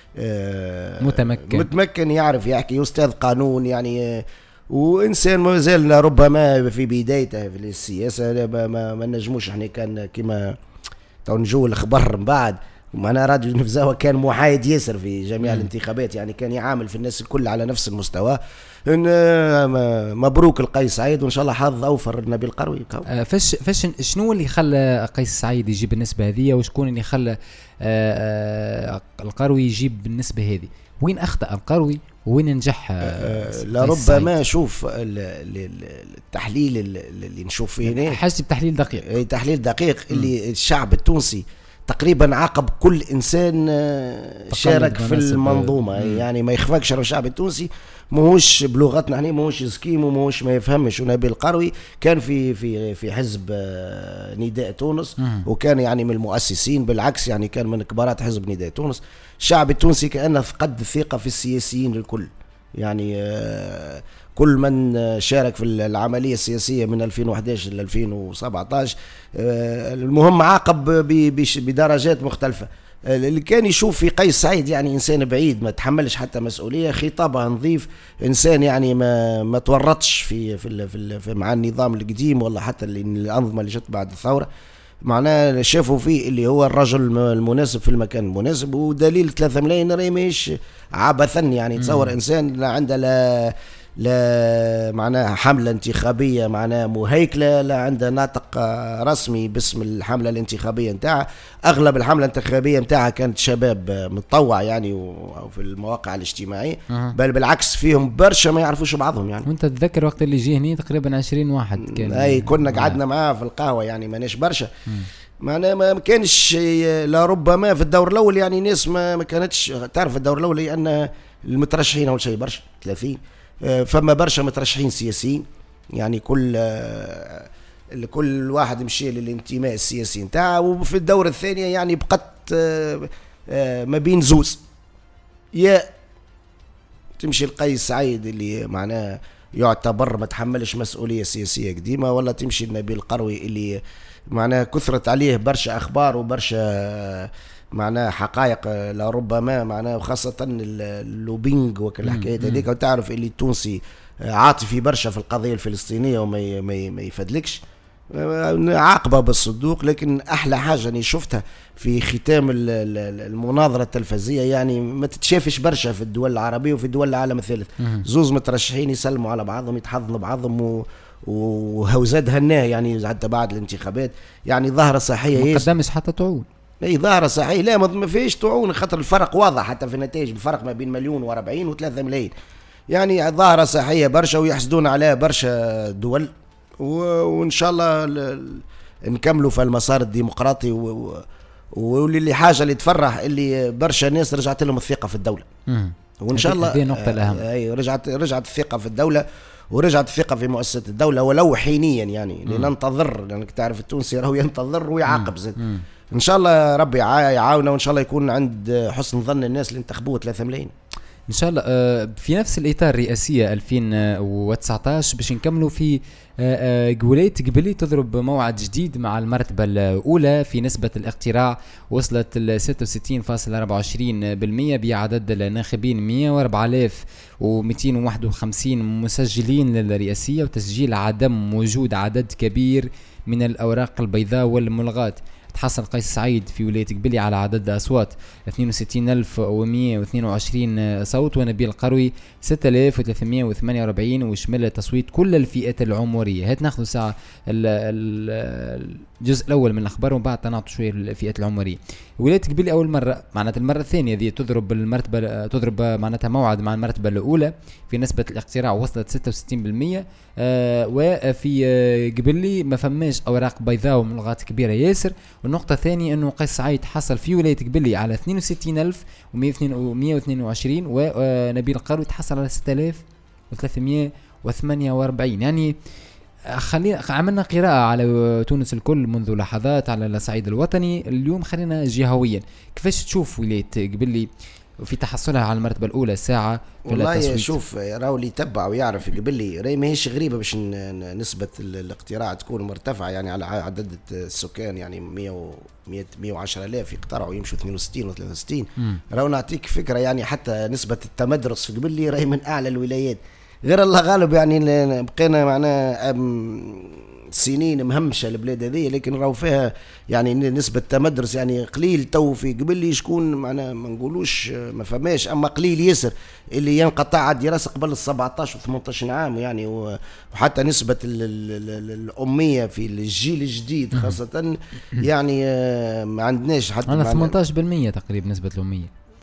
متمكن يعرف يحكي، أستاذ قانون يعني، وإنسان ما زال ربما في بدايته في السياسة. ما نجموش احنا كان كما تو نجو الخبر من بعد. معنا راديو نفزاوة كان محايد ياسر في جميع الانتخابات، يعني كان يعامل في الناس الكل على نفس المستوى. مبروك القيس سعيد، وإن شاء الله حظ أوفر نبيل القروي. فاش شنو اللي خلى قيس سعيد يجيب النسبة هذه، وشكون اللي خلى القروي يجيب بالنسبة هذه؟ وين أخطأ القروي وين نجح؟ لربما شوف التحليل اللي نشوف فيه هنا حاجة بتحليل دقيق، تحليل دقيق اللي الشعب التونسي تقريبا عاقب كل انسان شارك في المنظومه. يعني ما يخفاكش الشعب التونسي ماهوش بلغتنا احنا ماهوش سكيم وماهوش ما يفهمش. ونبيل القروي كان في حزب نداء تونس وكان يعني من المؤسسين، بالعكس يعني كان من كبارات حزب نداء تونس. الشعب التونسي كأنه فقد الثقة في السياسيين الكل، يعني كل من شارك في العملية السياسية من 2011 ل 2017 المهم عاقب بدرجات مختلفة. اللي كان يشوف في قيس سعيد يعني إنسان بعيد ما تحملش حتى مسؤولية، خطابه نظيف، إنسان يعني ما تورطش في مع النظام القديم ولا حتى الأنظمة اللي جت بعد الثورة. معناه شافوا فيه اللي هو الرجل المناسب في المكان المناسب. ودليل 3 ملايين راهي ماهيش عبثا، يعني تصور إنسان لا عنده لا معناها حملة انتخابية معناها مهيكلة، لا عنده ناطق رسمي باسم الحملة الانتخابية نتاعها. أغلب الحملة الانتخابية نتاعها كانت شباب متطوع يعني وفي المواقع الاجتماعية، بل بالعكس فيهم برشا ما يعرفوش بعضهم يعني. وانت تتذكر وقت اللي جه هنا تقريبا 20 واحد كان، أي كنا قعدنا معاه في القهوة يعني ماناش برشا. معناها ما كانش لربما في الدور الأول يعني ناس ما كانتش تعرف الدور الأول، لأن المترشحين أول شيء برشا 30 فما برشا مترشحين سياسيين، يعني كل واحد مشي للانتماء السياسي نتاعه. وفي الدورة الثانية يعني بقت ما بين زوز، يا تمشي لقيس سعيد اللي معناه يعتبر ما تحملش مسؤولية سياسية قديمة، ولا تمشي لنبيل القروي اللي معناه كثرت عليه برشا أخبار وبرشا معناه حقائق لربما معناه، وخاصة اللوبينج وكل الحكايات هذيك. وتعرف اللي التونسي عاطفي برشا في القضية الفلسطينية وما ما يفدلكش عاقبة بالصدوق. لكن أحلى حاجة أني شفتها في ختام المناظرة التلفزية يعني ما تتشافش برشا في الدول العربية وفي دول العالم الثالث. زوز مترشحين يسلموا على بعضهم يتحضنوا بعضهم وهوزاد هناه يعني حتى بعد الانتخابات. يعني ظاهرة صحية ما قدمش حتى طعون، اي ظاهرة صحيح. لا ما فيش طعون، خاطر الفرق واضح حتى في النتائج، الفرق ما بين 1,040,000 و3 ملايين. يعني ظاهرة صحية برشا ويحسدون عليها برشا دول. وان شاء الله نكملوا في المسار الديمقراطي واللي حاجة اللي تفرح اللي برشا ناس رجعت لهم الثقة في الدولة. وان شاء الله هذه النقطة الأهم. اي رجعت الثقة في الدولة ورجعت الثقة في مؤسسة الدولة ولو حينيا يعني لننتظر، لأنك تعرف التونسي راهو ينتظر ويعاقب زاد. ان شاء الله ربي يعاوننا وان شاء الله يكون عند حسن ظن الناس اللي انتخبوه 3 ملايين ان شاء الله. في نفس الاطار الرئاسيه 2019 باش نكملوا في ولاية قبلي تضرب موعد جديد مع المرتبة الأولى في نسبة الاقتراع، وصلت ل 66.24% بعدد الناخبين 104,251 مسجلين للرئاسية، وتسجيل عدم وجود عدد كبير من الأوراق البيضاء والملغاة. تحصل قيس سعيد في ولاية قبلي على عدد أصوات 62,122 صوت، ونبيل القروي 6,348، وشمل تصويت كل الفئات العمرية. هات ناخذ ساعة الجزء الأول من الأخبار ومن بعد نعطي شوية الفئات العمرية. ولاية قبلي أول مرة معناتها المرة الثانية ذي تضرب معناتها موعد مع المرتبة الأولى في نسبة الاقتراع وصلت 66%. وفي قبلي ما فماش أوراق بيضاء وملغات كبيرة ياسر. والنقطة الثانية أنه قيس سعيد حصل في ولاية قبلي على 62,122 ونبيل القروي تحصل على 6,348. يعني خلينا عملنا قراءة على تونس الكل منذ لحظات على الصعيد الوطني. اليوم خلينا جهويا، كيفاش تشوف ولاية قبلي في تحصلها على المرتبة الأولى ساعة؟ والله شوف راهو اللي يتبع ويعرف قبلي راهي ماهيش غريبة باش نسبة الاقتراع تكون مرتفعة يعني على عدد السكان، يعني 110,000 يقترعوا يمشوا 62 و 63. راهو نعطيك فكرة يعني حتى نسبة التمدرس في قبلي راهي من أعلى الولايات. غير الله غالب يعني بقينا معنا سنين مهمشة البلاد هذه، لكن راهو فيها يعني نسبة تمدرس يعني قليل. تو في قبل شكون معنا ما نقولوش ما فماش، أما قليل يسر اللي ينقطع الدراسة قبل 17 و 18 عام يعني. وحتى نسبة الأمية في الجيل الجديد خاصة يعني ما عندناش حتى 18% تقريبا نسبة الأمية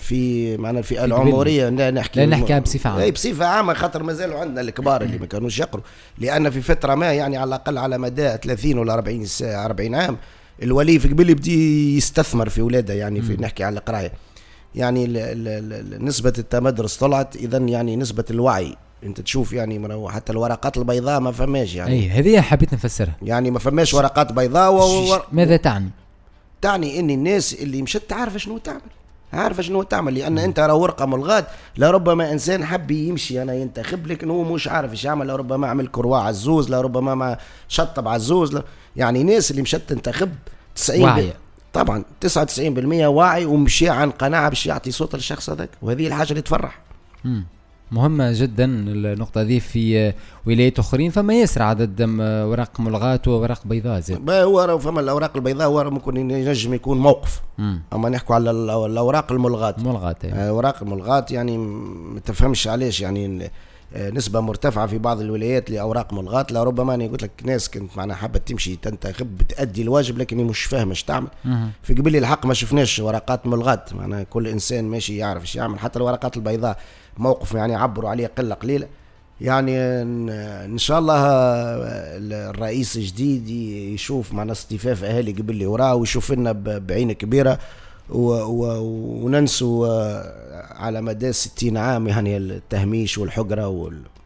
في معنا الفئه العمريه نحكي بصفه عامه. اي بصفه عامه، خاطر مازالوا عندنا الكبار اللي ما كانوش يقروا، لان في فتره ما يعني على الاقل على مدى 30 ولا 40 عام الولي في قبل يبدي يستثمر في اولاده، يعني في نحكي على القرايه. يعني نسبه التمدرس طلعت، اذا يعني نسبه الوعي انت تشوف يعني حتى الورقات البيضاء ما فماش، يعني اي هذه حبيت نفسرها، يعني ما فماش ورقات بيضاء ماذا تعني؟ تعني ان الناس اللي مشت عارفه شنو تعمل، لان انت راه ورقه ملغات، لربما انسان حب يمشي انا ينتخب لك انه مش عارف ايش يعمل، لربما عمل كروا عزوز، لربما ما شطب عزوز، يعني ناس اللي مشت تنتخب 90 طبعا 99% واعي ومشي عن قناعه باش يعطي صوت للشخص هذاك، وهذه الحاجه اللي تفرح. مهمة جدا النقطة دي. في ولايات أخرين فما يسرع عدد ورق ملغات وورق بيضاء زين. هو فما الأوراق البيضاء هو ممكن ينجم يكون موقف. أما نحكوا على الأوراق الملغات. أوراق الملغات يعني ما تفهمش علاش يعني نسبة مرتفعة في بعض الولايات لأوراق ملغات، لربما أنا قلت لك ناس كنت معنا حابة تمشي تنتخب بتأدي الواجب لكن مش فاهمة ايش تعمل. في قبل الحق ما شفناش ورقات ملغات، معنا كل إنسان ماشي يعرف ايش يعمل، حتى الورقات البيضاء موقف يعني عبروا عليه قلة قليلة. يعني إن شاء الله الرئيس الجديد يشوف معنا اصطفاف أهالي قبل اللي وراه ويشوف لنا بعين كبيرة وننسوا على مدى 60 عام يعني التهميش والحجرة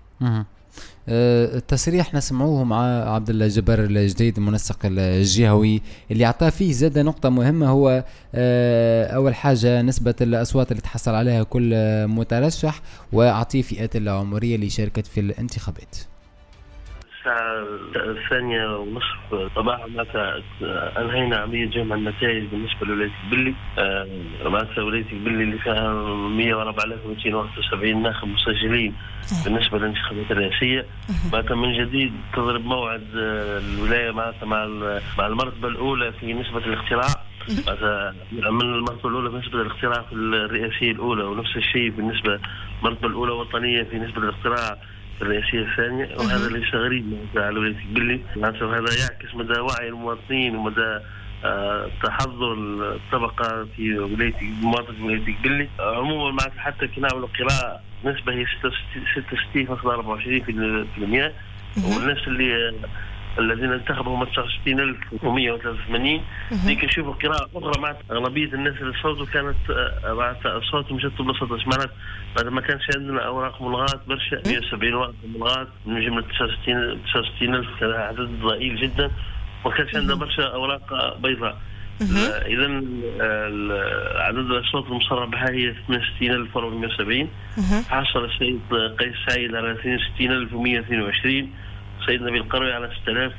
التصريح نسمعوه مع عبد الله جبر الجديد المنسق الجهوي اللي عطاه فيه زاد نقطة مهمة، هو أول حاجة نسبة الأصوات اللي تحصل عليها كل مترشح وأعطيه فئات العمرية اللي شاركت في الانتخابات. الساعة 2:30 صباحا معناتها أنهينا عملية جمع النتائج بالنسبة لولاية قبلي. معناتها ولاية قبلي اللي فيها 104,271 ناخب مسجلين بالنسبة للانتخابات الرئاسية. معناتها من جديد تضرب موعد الولاية معناتها مع المرتبة الأولى في نسبة الاقتراع. من المرتبة الأولى في نسبة الاقتراع في الرئاسية الأولى، ونفس الشيء بالنسبة المرتبة الأولى وطنية في نسبة الاقتراع الرئاسية الثانية. وهذا ليس غريب على ولاية قبلي، وهذا يعكس مدى وعي المواطنين ومدى تحضر الطبقة في ولاية المواطن في ولاية قبلي. عموما معناتها حتى كي نعملوا قراءة نسبة هي 66.24%، والناس الذين انتخبوا هم 69,183. ديك نشوفوا قراءة أخرى معناتها أغلبية الناس اللي صوتوا كانت معناتها أصواتهم جت ببساطة، معناتها ما كانش عندنا أوراق ملغات برشا، 170 ورقة ملغات من جملة 69,000 كان عدد ضئيل جدا، وما كانش عندنا برشا أوراق بيضاء. إذا عدد الأصوات المصرح بها هي 68,470. حصل السيد قيس سعيد على 62,122، سيد نبيل القروي على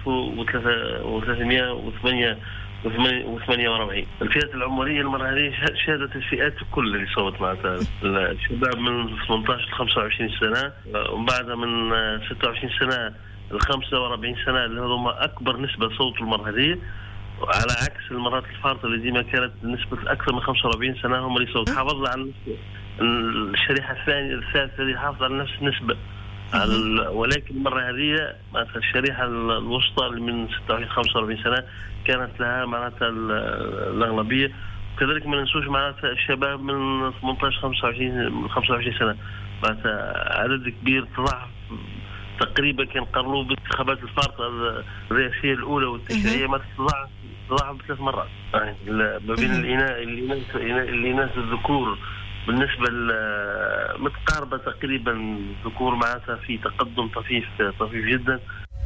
6,348. الفئات العمرية المرة هذه شهدت الفئات الكل اللي صوت معناتها الشباب من 18 ل 25 سنة، ومن بعدها من 26 سنة ل 45 سنة اللي هم أكبر نسبة صوتوا المرة هذه، على عكس المرات الفارطة اللي ديما كانت نسبة أكثر من 45 سنة هم اللي صوتوا. حافظنا على الشريحة الثالثة اللي حافظ على نفس النسبة، ولكن المرة هذه معناتها الشريحة الوسطى اللي من 26 45 سنة كانت لها معناتها الأغلبية. كذلك ما ننسوش معناتها الشباب من 18 25 سنة، معناتها عدد كبير تضاعف تقريبا، كان قرروا بانتخابات الفارطة الرئاسية الأولى والتشريعية ما تضاعف ب3 مرات، ما بين الإناث الذكور بالنسبة متقاربة تقريبا، ذكور معناتها في تقدم طفيف جدا.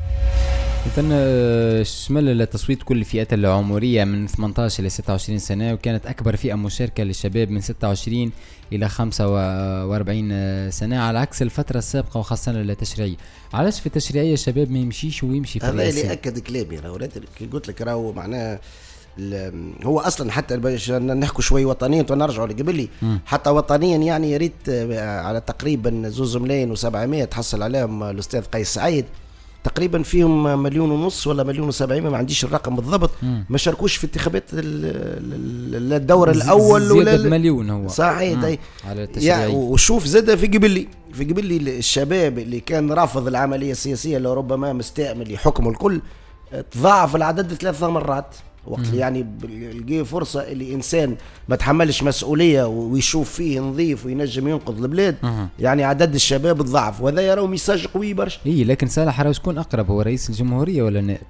إذن شمل التصويت كل الفئات العمرية من 18 إلى 26 سنة، وكانت أكبر فئة مشاركة للشباب من 26 إلى 45 سنة، على عكس الفترة السابقة وخاصة التشريعية. علاش في التشريعية الشباب ما يمشيش ويمشي في الرئاسة؟ هذا اللي أكد كلامي، كي قلت لك راهو معناه هو اصلا حتى باش نحكوا شوي وطنيا ونرجعوا لقبلي، حتى وطنيا يعني يا ريت على تقريبا 2,700,000 تحصل عليهم الاستاذ قيس سعيد، تقريبا فيهم 1,500,000 ولا 1,700,000 ما عنديش الرقم بالضبط، ما شاركوش في انتخابات الدور الاول ولا مليون هو صحيح. على يعني وشوف زاد في قبلي الشباب اللي كان رافض العمليه السياسيه اللي ربما مستأمل يحكموا الكل، تضاعف العدد 3 مرات. وقت اللي يعني لقيه فرصه اللي انسان ما تحملش مسؤوليه ويشوف فيه نظيف وينجم ينقذ البلاد، يعني عدد الشباب تضاعف، وهذا يراو ميساج قوي برشا. اي لكن صالح راهو شكون اقرب، هو رئيس الجمهوريه ولا النائب؟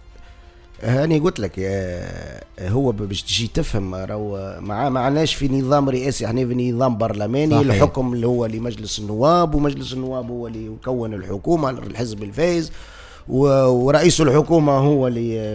هاني قلت لك هو باش تجي تفهم راهو معناش في نظام رئاسي، احنا في نظام برلماني. صحيح. الحكم اللي هو لمجلس النواب، ومجلس النواب هو اللي يكون الحكومه الحزب الفائز، ورئيس الحكومه هو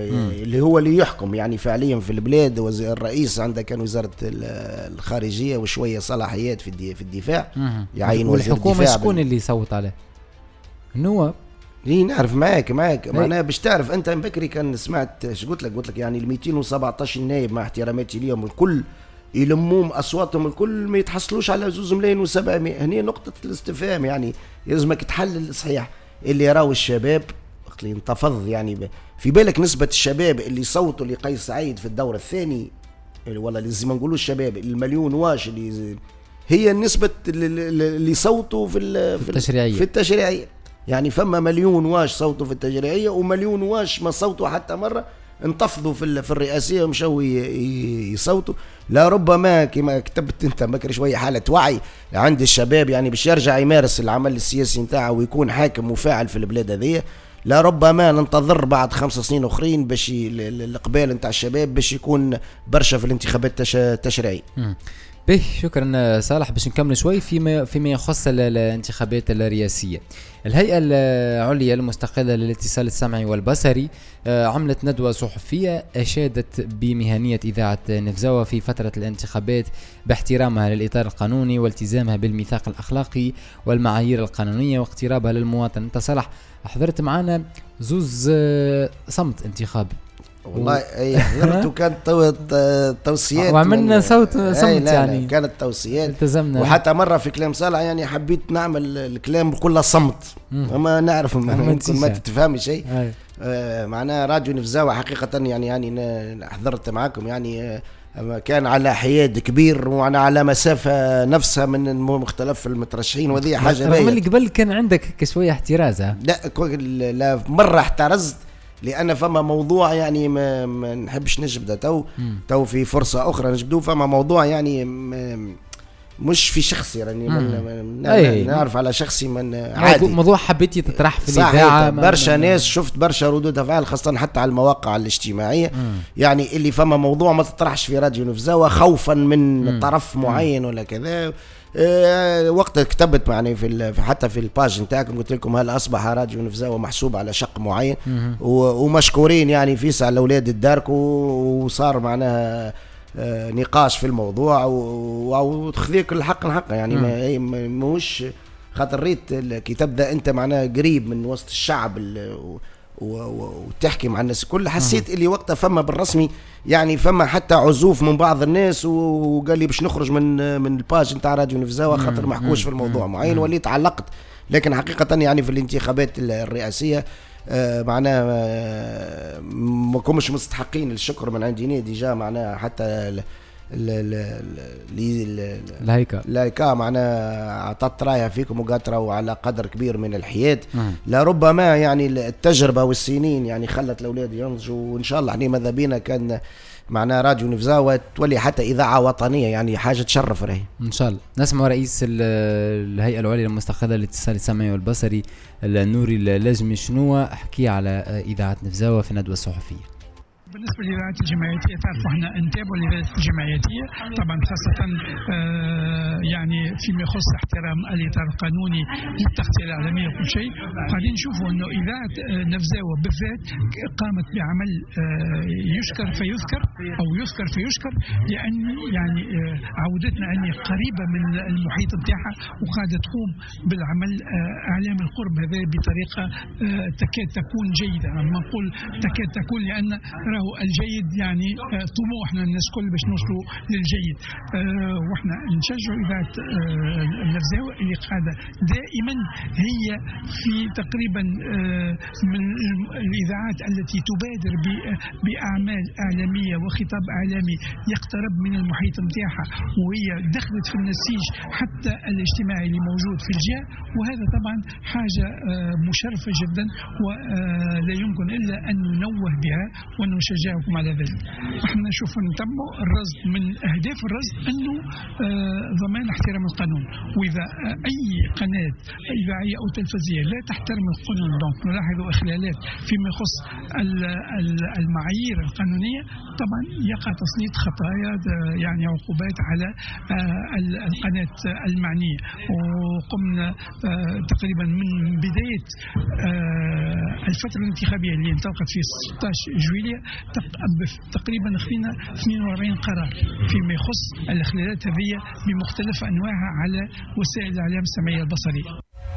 اللي يحكم يعني فعليا في البلاد. الرئيس عنده كان وزاره الخارجيه وشويه صلاحيات في الدفاع، يعين وزير الدفاع. والحكومه شكون اللي يصوت عليه؟ النواب. اي نعرف معاك معناها باش تعرف انت من بكري كان سمعت ايش قلت لك يعني ال 217 نائب مع احتراماتي اليوم الكل يلموم اصواتهم الكل ما يتحصلوش على 2,700,000. هنا نقطه الاستفهام، يعني لازمك تحلل صحيح اللي راهو الشباب وقت اللي انتفض، يعني في بالك نسبه الشباب اللي صوتوا لقيس سعيد في الدور الثاني، ولا لازم نقولوا الشباب المليون واش اللي هي النسبه اللي صوتوا في التشريعيه. يعني فما مليون واش صوتوا في التشريعيه، ومليون واش ما صوتوا حتى مره، انتفضوا في الرئاسيه ومشوا يصوتوا. لا ربما كما كتبت انت بكري شويه حاله وعي عند الشباب، يعني باش يرجع يمارس العمل السياسي نتاعه ويكون حاكم وفاعل في البلاد هذه. لا ربما ننتظر بعد 5 سنين اخرين باش الاقبال نتاع الشباب باش يكون برشا في الانتخابات التشريعيه. به شكرا صالح. باش نكمل شوي فيما يخص الانتخابات الرئاسية. الهيئة العليا المستقلة للاتصال السمعي والبصري عملت ندوة صحفية أشادت بمهنية إذاعة نفزاوة في فترة الانتخابات باحترامها للإطار القانوني والتزامها بالميثاق الأخلاقي والمعايير القانونية واقترابها للمواطن. أنت صالح حضرت معنا زوز صمت انتخابي والله اي حضرت، وكانت توصيات وعملنا صوت صمت يعني كانت توصيات التزمنا. وحتى مرة في كلام صالح يعني حبيت نعمل الكلام كله صمت وما نعرف ممكن ما تتفهم شيء. معناها راديو نفزاوة حقيقة يعني حضرت معكم يعني كان على حياد كبير وانا على مسافة نفسها من مختلف المترشحين، وهذه حاجة باينة. اللي قبل كان عندك شوية احتراز. لا مرة احترزت لأن فما موضوع يعني ما نحبش نجبده تو في فرصة أخرى نجبدوه. فما موضوع يعني مش في شخصي يعني نعرف على شخصي من عادي. موضوع حبيتي تطرح في الإذاعة. برشا ناس شفت برشا ردود أفعال خاصة حتى على المواقع الاجتماعية يعني اللي فما موضوع ما تطرحش في راديو نفزاوة خوفا من طرف معين ولا كذا. وقت كتبت يعني حتى في الباج نتاعكم قلت لكم هل اصبح راديو نفزاوة محسوب على شق معين ومشكورين يعني في الاولاد الدارك وصار معناها نقاش في الموضوع وتخذيك الحق يعني مش خاطر ريت كي تبدا انت معناها قريب من وسط الشعب وتحكي مع الناس الكل. حسيت اللي وقتها فما بالرسمي يعني فما حتى عزوف من بعض الناس وقال لي باش نخرج من الباج نتاع راديو نفزاوة خاطر محكوش في الموضوع معين وليت تعلقت. لكن حقيقة يعني في الانتخابات الرئاسية معناها ما كناش مستحقين الشكر من عندنا ديجا معناها حتى الهيكا معناها عطت رايها فيكم وقالت راهو على قدر كبير من الحياد. لربما يعني التجربة والسنين يعني خلت الأولاد ينضجوا وإن شاء الله احنا ماذا بينا كان معناها راديو نفزاوة تولي حتى إذاعة وطنية يعني حاجة تشرف راهي إن شاء الله. نسمع رئيس الهيئة العليا المستقلة للاتصال السمعي والبصري النوري اللجمي شنو حكي على إذاعة نفزاوة في ندوة صحفية. بالنسبه للاذاعات الجمعياتيه تعرفوا احنا نتابعوا الاذاعات الجمعياتيه طبعا خاصه يعني فيما يخص احترام الاطار القانوني للتغطيه الاعلاميه وكل شيء. قاعدين نشوفوا انه اذاعه نفزاوة بالذات قامت بعمل يشكر فيذكر او يذكر فيشكر لان يعني عودتنا اني قريبه من المحيط نتاعها وقاعده تقوم بالعمل اعلام القرب هذا بطريقه تكاد تكون جيده. لما نقول تكاد تكون لان راهو الجيد يعني طموحنا الناس كل باش نوصلوا للجيد. واحنا نشجعوا اذاعه النفزاوة اللي قاعده دائما هي في تقريبا من الاذاعات التي تبادر باعمال اعلاميه وخطاب اعلامي يقترب من المحيط نتاعها وهي دخلت في النسيج حتى الاجتماعي اللي موجود في الجهه. وهذا طبعا حاجه مشرفه جدا ولا يمكن الا ان ننوه بها وان ونشجعكم على ذلك. احنا نشوف نتبع الرصد من اهداف الرصد انه ضمان احترام القانون، واذا اي قناه اذاعيه او تلفزيونيه لا تحترم القانون دونك نلاحظ اخلالات فيما يخص المعايير القانونيه، طبعا يقع تسليط خطايا يعني عقوبات على القناه المعنيه. وقمنا تقريبا من بدايه الفتره الانتخابيه اللي انطلقت في 16 جويلية تقريبا خذينا 42 قرار فيما يخص الاخلالات هذه بمختلف انواعها على وسائل الاعلام السمعيه البصريه.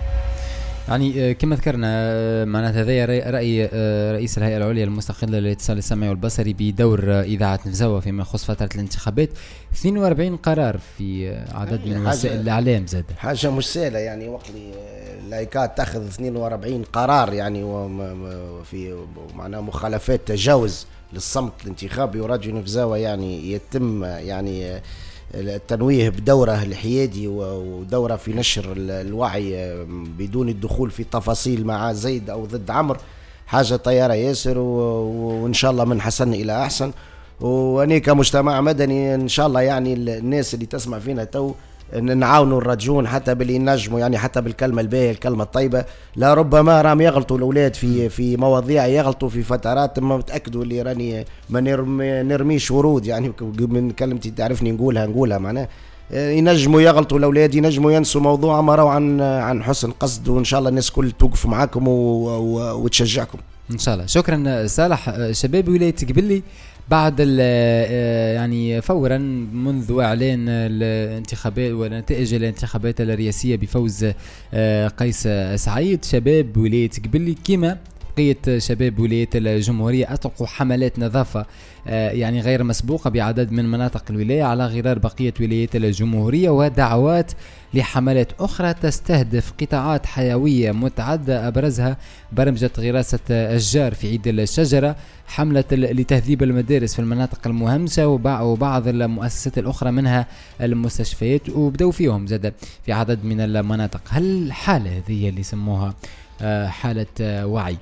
يعني كما ذكرنا معناتها هذا رأي رئيس الهيئة العليا المستقلة للاتصال السمعي والبصري بدور إذاعة نفزاوة فيما يخص فترة الانتخابات. 42 قرار في عدد من وسائل الإعلام زاد، حاجة مش سهلة يعني. وقت لايكات تأخذ 42 قرار يعني وفي معناه مخالفات تجاوز للصمت الانتخابي، وراديو نفزاوة يعني يتم يعني التنويه بدوره الحيادي ودوره في نشر الوعي بدون الدخول في تفاصيل مع زيد او ضد عمرو، حاجه طياره ياسر وان شاء الله من حسن الى احسن. واني كمجتمع مدني ان شاء الله يعني الناس اللي تسمع فينا تو نعاونوا الرجون حتى باللي نجموا يعني حتى بالكلمه الباهيه الكلمه الطيبه. لا ربما راهم يغلطوا الاولاد في مواضيع، يغلطوا في فترات، ما متاكدوا اللي راني ما نرميش ورود يعني من كلمتي تعرفني نقولها معناه ينجموا يغلطوا الاولاد، ينجموا ينسوا موضوع ما راهو عن حسن قصد. وان شاء الله الناس كل توقف معاكم وتشجعكم ان شاء الله. شكرا صالح. شباب ولايه قبلي بعد يعني فورا منذ اعلان الانتخابات ونتائج الانتخابات الرئاسيه بفوز قيس سعيد، شباب ولايه قبلي كما بقيه شباب ولايه الجمهوريه اطلقوا حملات نظافه يعني غير مسبوقه بعدد من مناطق الولايه على غرار بقيه ولايات الجمهوريه، ودعوات لحملات أخرى تستهدف قطاعات حيوية متعددة أبرزها برمجة غراسة أشجار في عيد الشجرة، حملة لتهذيب المدارس في المناطق المهمشة وبعض المؤسسات الأخرى منها المستشفيات، وبدأوا فيهم زاد في عدد من المناطق. هل الحالة هذه اللي سموها حالة وعي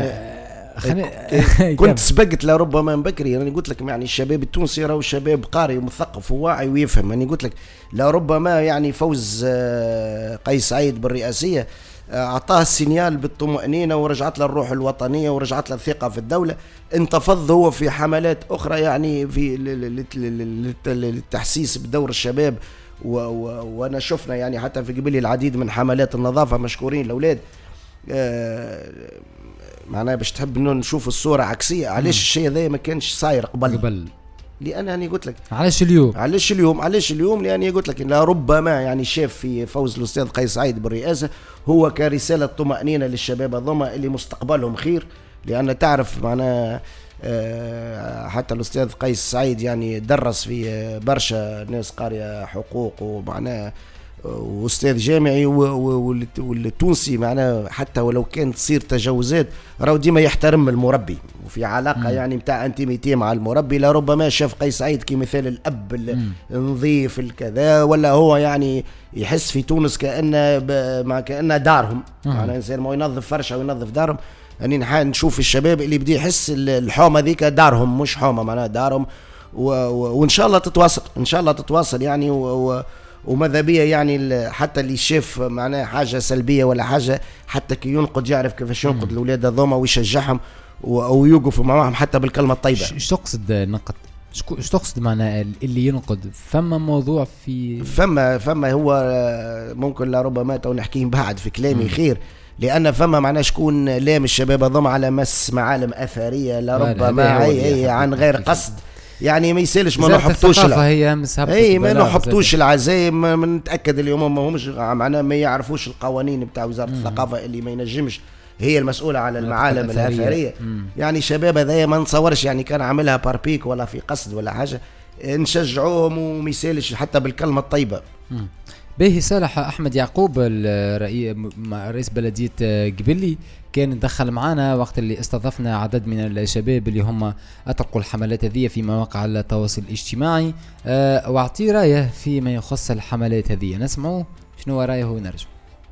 كنت سبقت لربما من بكري يعني قلت لك يعني الشباب التونسي راهو شباب قاري ومثقف وواعي ويفهم يعني قلت لك لربما يعني فوز قيس سعيد بالرئاسية أعطاه السينيال بالطمأنينة ورجعت له الروح الوطنية ورجعت له الثقة في الدولة. انتفض هو في حملات أخرى يعني في للتحسيس بدور الشباب وأنا شفنا يعني حتى في قبلي العديد من حملات النظافة مشكورين الأولاد. معناها باش تحب انه نشوف الصوره عكسيه. علاش الشيء هذا ما كانش صاير قبل؟ لان انا قلت لك علاش اليوم لاني قلت لك لا ربما يعني شاف في فوز الاستاذ قيس سعيد بالرئاسه هو كرساله طمأنينه للشباب هذوما اللي مستقبلهم خير. لان تعرف معناها حتى الاستاذ قيس سعيد يعني درس في برشا ناس قاريه حقوق ومعناها واستاذ جامعي والتونسي معناه حتى ولو كانت تصير تجاوزات راهو ديما يحترم المربي وفي علاقه يعني نتاع انتيميتي مع المربي. لربما شاف قيس سعيد كمثال الاب النظيف الكذا ولا هو يعني يحس في تونس كأنه دارهم معناه انسان ما ينظف فرشه وينظف دارهم. يعني نشوف الشباب اللي بدي يحس الحومه ذيك دارهم مش حومه معناها دارهم وان شاء الله تتواصل يعني وماذا بيا يعني حتى اللي شاف معناه حاجه سلبيه ولا حاجه حتى كي ينقد يعرف كيفاش ينقد الاولاد هذوما ويشجعهم ويوقفوا معهم حتى بالكلمه الطيبه. ايش تقصد نقد؟ ايش تقصد معناه اللي ينقد؟ فما موضوع في فما هو ممكن لربما تو نحكيه بعد في كلامي خير لان فما معناه شكون لام الشباب هذوما على مس معالم اثريه لربما هي عن غير قصد يعني ما يسالش ما نحبطوش ما نحبطوش العزايم ما نتاكد اليوم ما همش معناه ما يعرفوش القوانين بتاع وزاره الثقافه اللي ما ينجمش هي المسؤوله على المعالم الاثريه. يعني شباب هذايا ما نتصورش يعني كان عاملها باربيك ولا في قصد ولا حاجه نشجعوهم وما يسالش حتى بالكلمه الطيبه. باهي صالح أحمد يعقوب رئيس بلدية قبلي كان دخل معنا وقت اللي استضفنا عدد من الشباب اللي هم أطلقوا الحملات هذه في مواقع التواصل الاجتماعي واعطي رأيه فيما يخص الحملات هذه. نسمعوا شنو رأيه ونرجع. والله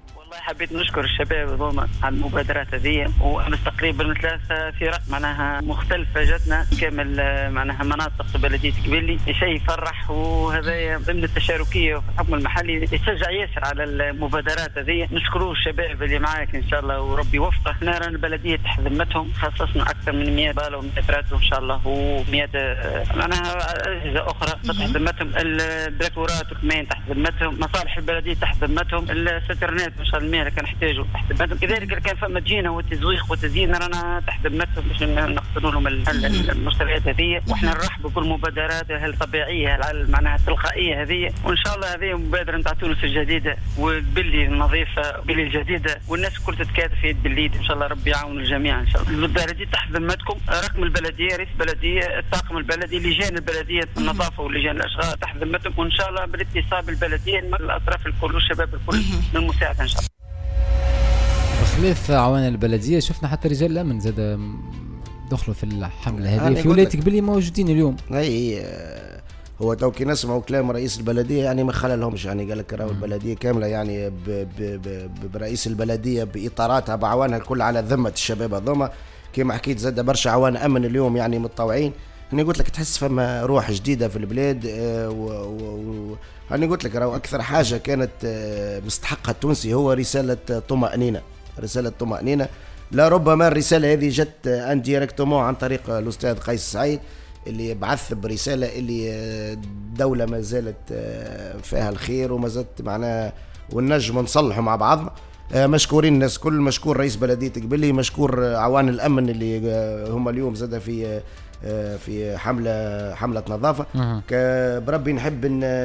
حبيت نشكر الشباب هذوما على المبادرات هذه. وامس تقريبا من 3 فرق معناها مختلفه جاتنا كامل معناها مناطق بلديه قبيلي، شيء يفرح. وهذا ضمن التشاركيه في الحكم المحلي يشجع ياسر على المبادرات هذه. نشكروا الشباب اللي معاك ان شاء الله وربي يوفقه. نرى البلديه تحت ذمتهم، خصصنا اكثر من 100 باله و100 راتب ان شاء الله، و100 معناها اجهزه اخرى تحت ذمتهم، الديكورات وكمان تحت ذمتهم، مصالح البلديه تحت ذمتهم، السترنات ان شاء الله المال كان نحتاجوا تحت ذمتهم. كذلك كان فما تجينا والتزويق والتزيين رانا تحت ذمتهم باش نقصدوا لهم المشتريات هذه. واحنا نرحبوا بكل مبادرات الطبيعيه معناها التلقائيه هذه. وان شاء الله هذه مبادره نتاع تونس الجديده وبلي النظيفه وبلي الجديده، والناس الكل تتكاتف في يد بليد ان شاء الله. ربي يعاون الجميع ان شاء الله. البلديه تحت ذمتكم، رقم البلديه، رئيس البلديه، الطاقم البلدي، لجان البلديه النظافه ولجان الاشغال تحت ذمتكم. وان شاء الله بالاتصال بالبلديه الاطراف الكل والشباب الكل للمساعده ان شاء الله. بخلاف عوان البلديه شفنا حتى رجال الامن زاد دخلوا في الحمله هذه في ولايه قبلي موجودين اليوم. اي هو تو كي نسمعوا كلام رئيس البلديه يعني ما خلالهمش، يعني قال لك راهو البلديه كامله يعني برئيس البلديه باطاراتها بعوانها الكل على ذمه الشباب هذوما. كما حكيت زاد برشا عوان امن اليوم يعني متطوعين. انا قلت لك تحس فما روح جديده في البلاد. انا قلت لك راهو اكثر حاجه كانت مستحقها التونسي هو رساله طمأنينة، رساله طمأنينة. لا ربما الرساله هذه جت انديريكتومون عن طريق الاستاذ قيس سعيد اللي بعث برساله اللي الدوله ما زالت فيها الخير وما زالت معناها ونجم نصلحوا مع بعض. مشكورين الناس كل، مشكور رئيس بلديه قبلي، مشكور عوان الامن اللي هم اليوم زاد في حمله نظافه. بربي نحب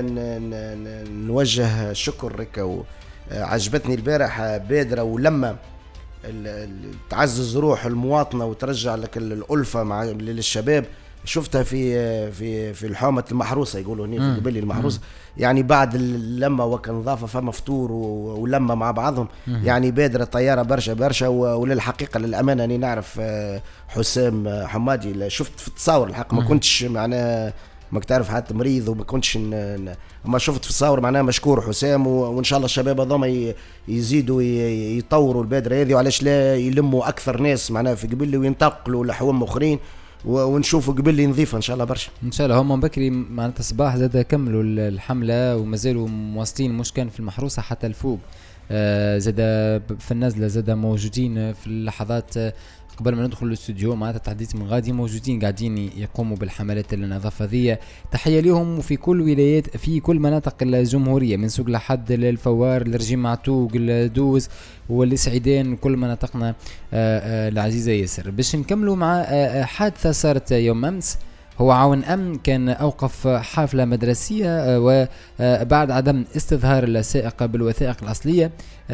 نوجه شكر هكا. عجبتني البارح بادره ولما تعزز روح المواطنه وترجع لك الالفه مع للشباب. شفتها في الحومه المحروسه يقولوا هنا في قبلي المحروسه، يعني بعد لما وكان نظافه فما فطور ولما مع بعضهم. يعني بادره طياره برشا. وللحقيقه للامانه اني نعرف حسام حمادي، شفت في التصاور الحق ما كنتش معناها ما تعرف حتى مريض وما كنتش ما شفت في الصور معناها. مشكور حسام. وان شاء الله الشباب هذوما يزيدوا يطوروا البادره هذه، وعلاش لا يلموا اكثر ناس معناها في قبلي وينتقلوا لحوم اخرين ونشوفوا قبلي نظيفه ان شاء الله برشا ان شاء الله. هم بكري معناتها صباح زاد كملوا الحمله ومازالوا مواصلين، مش كان في المحروسه حتى الفوق زاد في النزله، زاد موجودين في اللحظات قبل ما ندخل الاستوديو معناتها تحديث من غادي موجودين قاعدين يقوموا بالحملات النظافه ذي. تحيه لهم. وفي كل ولايات في كل مناطق الجمهوريه من سوق لحد الفوار لرجيم معتوق الدوز والسعيدان كل مناطقنا العزيزه ياسر. باش نكملوا مع حادثه صارت يوم امس. هو عون أمن كان أوقف حافلة مدرسية وبعد عدم استظهار السائق بالوثائق الأصلية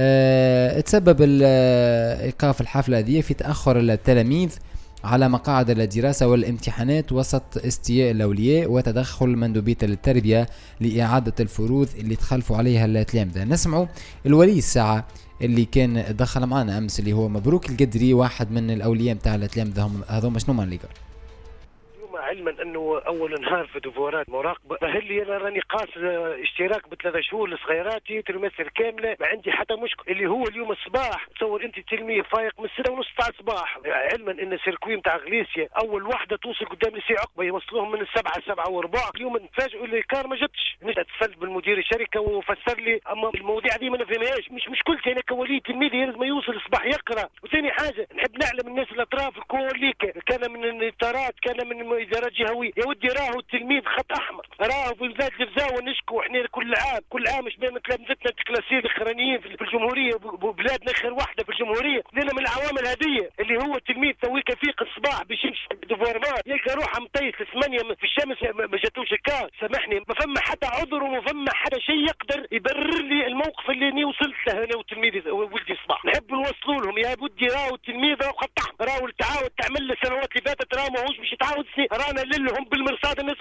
تسبب إيقاف الحافلة هذه في تأخر التلاميذ على مقاعد الدراسة والامتحانات وسط استياء الأولياء وتدخل مندوبية التربية لإعادة الفروض اللي تخلفوا عليها التلامذة. نسمعوا الولي الساعة اللي كان دخل معنا أمس اللي هو مبروك القدري، واحد من الأولياء متاع التلامذة هذوما. شنو ما اللي قال؟ علما انه اول نهار في دفورات مراقبه فهل انا راني قاص اشتراك ب3 شهور لصغيراتي ترمستر كامله ما عندي حتى مشكل. اللي هو اليوم الصباح تصور انت تلميذ فايق من 6:30 تاع الصباح، علما ان السيركوي نتاع غليسيا اول واحده توصل قدام لسي عقبه يوصلوهم من 7:15. اليوم نتفاجئوا اللي الكار ما جاتش. اتصلت بالمدير الشركه وفسر لي اما المواضيع دي ما نفهمهاش. مش مشكلتي انا كولي تلميذي لازم يوصل الصباح يقرا. وثاني حاجه نحب نعلم الناس الاطراف الكل كان من الاطارات كان من ادارات جهويه. يا ودي راهو التلميذ خط احمر، راهو في بلاد الفزاوه نشكو احنا كل عام مش بين تلامذتنا الكلاسيين الاخرانيين في الجمهوريه وبلادنا خير واحده في الجمهوريه. لنا من العوامل هذه اللي هو التلميذ تويك يفيق الصباح باش يمشي ديفورمات يلقى روحه مطيس 8 في الشمس ما جاتوش الكار. سامحني ما فما حتى عذر وما فما حتى شيء يقدر يبرر لي الموقف اللي اني وصلت له انا وتلميذي ولدي الصباح. نحب نوصلوا لهم يا ودي راهو التلميذ راهو خط احمر، راهو التعاود تعمل السنوات اللي فاتت راهو ماهوش باش يتعاود. رانا لهم بالمرصاد الناس الكل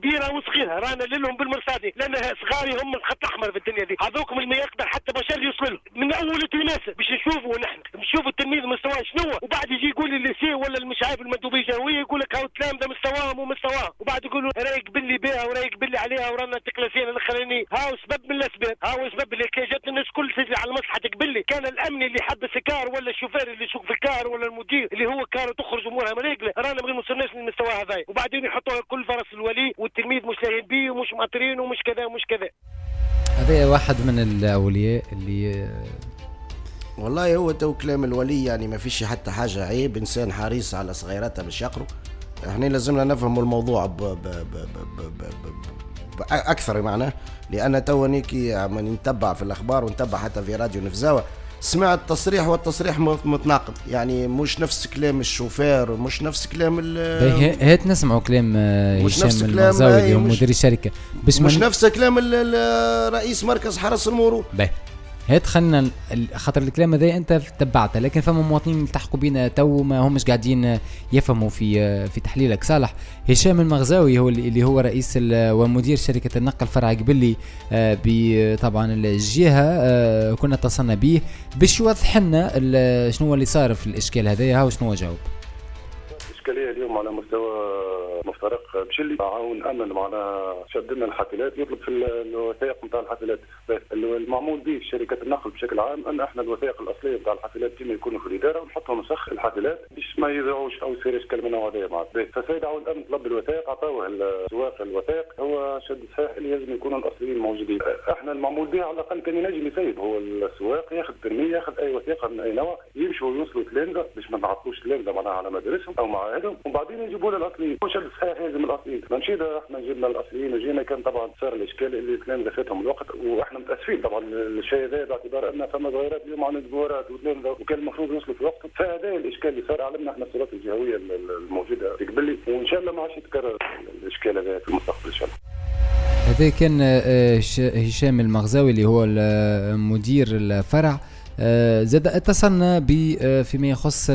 كبيره وصغيره رانا لهم بالمرصادي لان صغاري هم الخط الاحمر في الدنيا دي هذوكم اللي ما يقدر حتى بشر يوصل له من اول التلماسه باش نشوفوا نحن نشوفوا التلميذ مستواه شنو وبعد يجي يقول لي الليسي ولا مش عارف المندوبيه الجويه يقول لك هاو الكلام ده مستواهم ومستواه وبعد يقولوا رايك باللي بها ورايك باللي عليها ورانا تكلاسين الاخراني هاو سبب من الاسباب هاو سبب اللي كي جات الناس كل تجري على مصلحتك باللي كان الامن اللي حبس الكار ولا الشوفير اللي يسوق في الكار ولا المدير اللي هو كار تخرج امورها مريقله رانا ما نوصلناش للمستوى هذا وبعدين يحطوها كل فرس الولي والتلميذ مش لاهين بيه ومش مقطرين ومش كذا ومش كذا. هذا واحد من الاولياء اللي والله هو تو كلام الولي يعني ما فيش حتى حاجه عيب انسان حريص على صغيراتها باش يقروا احنا لازمنا نفهموا الموضوع اكثر معناه لان تو نيكي نتبع في الاخبار ونتبع حتى في راديو نفزاوة سمعت تصريح والتصريح متناقض يعني مش نفس كلام الشوفير مش نفس كلام هات نسمعوا كلام هشام المغزاوي اللي هو مدير الشركه مش نفس كلام رئيس مركز حرس المرور هات خلنا خاطر الكلام هذا انت تبعته لكن فما مواطنين التحقوا بينا تو ما همش قاعدين يفهموا في تحليلك. صالح هشام المغزاوي هو اللي هو رئيس ومدير شركه النقل فرع قبلي طبعا الجهه كنا اتصلنا به باش يوضح لنا شنو اللي صار في الاشكال هذايا وشنو جاوب. الاشكاليه اليوم على مستوى مفترق بشلي عاون امن معنا شد لنا الحافلات يطلب في الوثائق نتاع الحافلات المعمول به في شركه النقل بشكل عام ان احنا الوثائق الاصليه نتاع الحافلات ديما يكونوا في الاداره ونحطهم نسخ الحافلات باش ما يضيعوش او يصير اشكال من النوع هذا معاه. فسيد عاون الامن طلب الوثائق اعطوه السواق الوثائق هو شد صحيح اللي لازم يكونوا الاصليين موجودين. احنا المعمول به على الاقل كان ينجم يسيب هو السواق ياخذ ترميه ياخذ اي وثيقه من اي نوع يمشوا ويوصلوا تلامذه باش ما نعطلوش تلامذه معناها على مدارسهم او معاهدهم وبعدين يجيبوا لنا الاصليين. مش صحيح لازم الاصليين مشينا احنا جبنا الاصليين وجينا كان طبعا صار الاشكال اللي التلامذه فاتهم الوقت واحنا متاسفين طبعا الشيء هذا باعتبار ان فما صغيرات اليوم عن دبورات وتلامذه وكان المفروض يوصلوا في وقتهم فهذا الاشكال اللي صار علمنا احنا السلطات الجهويه الموجوده في قبلي وان شاء الله ما عادش يتكرر الاشكال هذا في المستقبل ان شاء الله. هذا كان هشام المغزاوي اللي هو مدير الفرع. زاد اتصلنا فيما يخص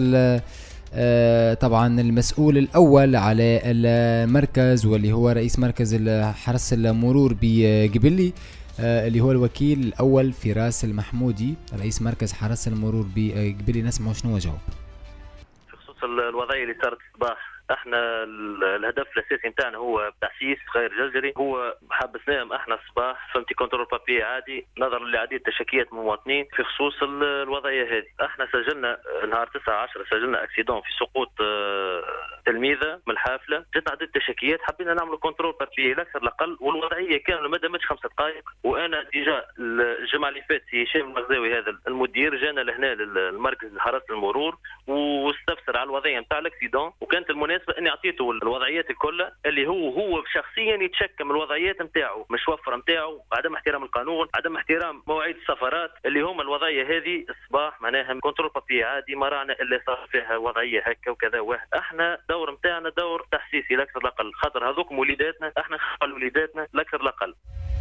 طبعا المسؤول الأول على المركز واللي هو رئيس مركز حرس المرور بقبلي اللي هو الوكيل الأول فراس المحمودي رئيس مركز حرس المرور بقبلي. نسمعوا شنو جاوب. في خصوص الوضعية اللي صارت الصباح احنا الهدف الاساسي نتاعنا هو تحسيس غير جزري هو حبسناهم احنا الصباح فهمتي كنترول بابي عادي نظرا لعديد تشكيات مواطنين في خصوص الوضعيه هذه. احنا سجلنا نهار 9/10 سجلنا اكسيدون في سقوط تلميذه من الحافله جت عديد تشكيات حبينا نعملوا كنترول بابي لا اكثر لا اقل والوضعيه كان ما دامتش 5 دقائق وانا ديجا الجمعه اللي فاتت هشام المغزاوي هذا المدير جانا لهنا للمركز حرس المرور واستفسر على الوضعيه نتاع الاكسيدون وكانت المناسبه اني اعطيته الوضعيات الكل اللي هو شخصيا يتشكى من الوضعيات نتاعو مش وفره نتاعو عدم احترام القانون عدم احترام مواعيد السفرات اللي هما الوضعيه هذه الصباح معناها كنترول بابي عادي ما رانا الا صار فيها وضعيه هكا وكذا واحد. احنا دور نتاعنا دور تحسيسي لا اكثر لا اقل خاطر هذوك وليداتنا احنا نخاف وليداتنا لا اكثر لا اقل.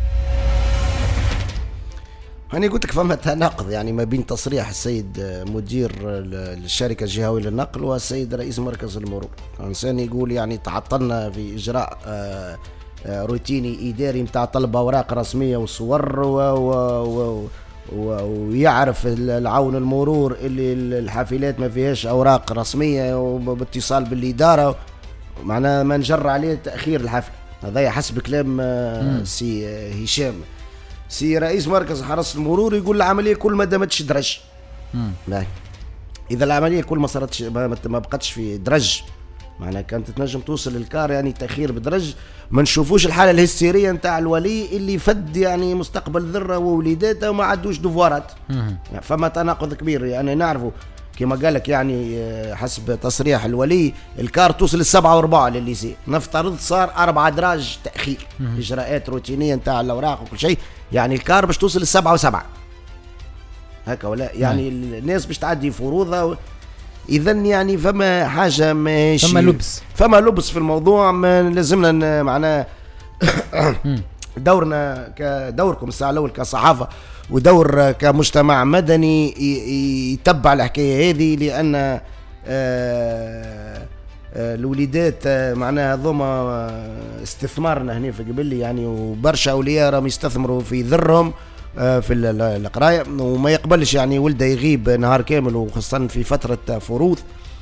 أنا قلت لك فما تناقض يعني ما بين تصريح السيد مدير الشركة الجهوية للنقل والسيد رئيس مركز المرور. إنسان يقول يعني تعطلنا في إجراء روتيني إداري متاع طلب أوراق رسمية وصور ويعرف العون المرور اللي الحافلات ما فيهاش أوراق رسمية وباتصال بالإدارة معناه ما نجر عليه تأخير الحفل. هذا حسب كلام سي هشام. سي رئيس مركز حرس المرور يقول العمليه كل ما دامتش درج. اذا العمليه كل ما صارتش ما بقتش في درج معناها كانت تنجم توصل للكار يعني تاخير بدرج ما نشوفوش الحاله الهستيريه نتاع الولي اللي فد يعني مستقبل ذره ووليداته وما عندوش دفوارات. يعني فما تناقض كبير يعني نعرفوا كما قالك يعني حسب تصريح الولي الكار توصل 7:04 للليسي نفترض صار 4 دراج تاخير اجراءات روتينيه نتاع الاوراق وكل شيء يعني الكار باش توصل 7:07 هكا ولا يعني الناس باش تعدي فروضها. اذا يعني فما حاجه ماشي فما لبس في الموضوع ما لازمنا معناه دورنا كدوركم الساعه الاول كصحافه ودور كمجتمع مدني يتبع الحكايه هذه لان الوليدات معناها هذوما استثمارنا هنا في قبلي يعني، وبرشا اولياء راهم يستثمروا في ذرهم في القرايه، وما يقبلش يعني ولده يغيب نهار كامل وخاصه في فتره فروض.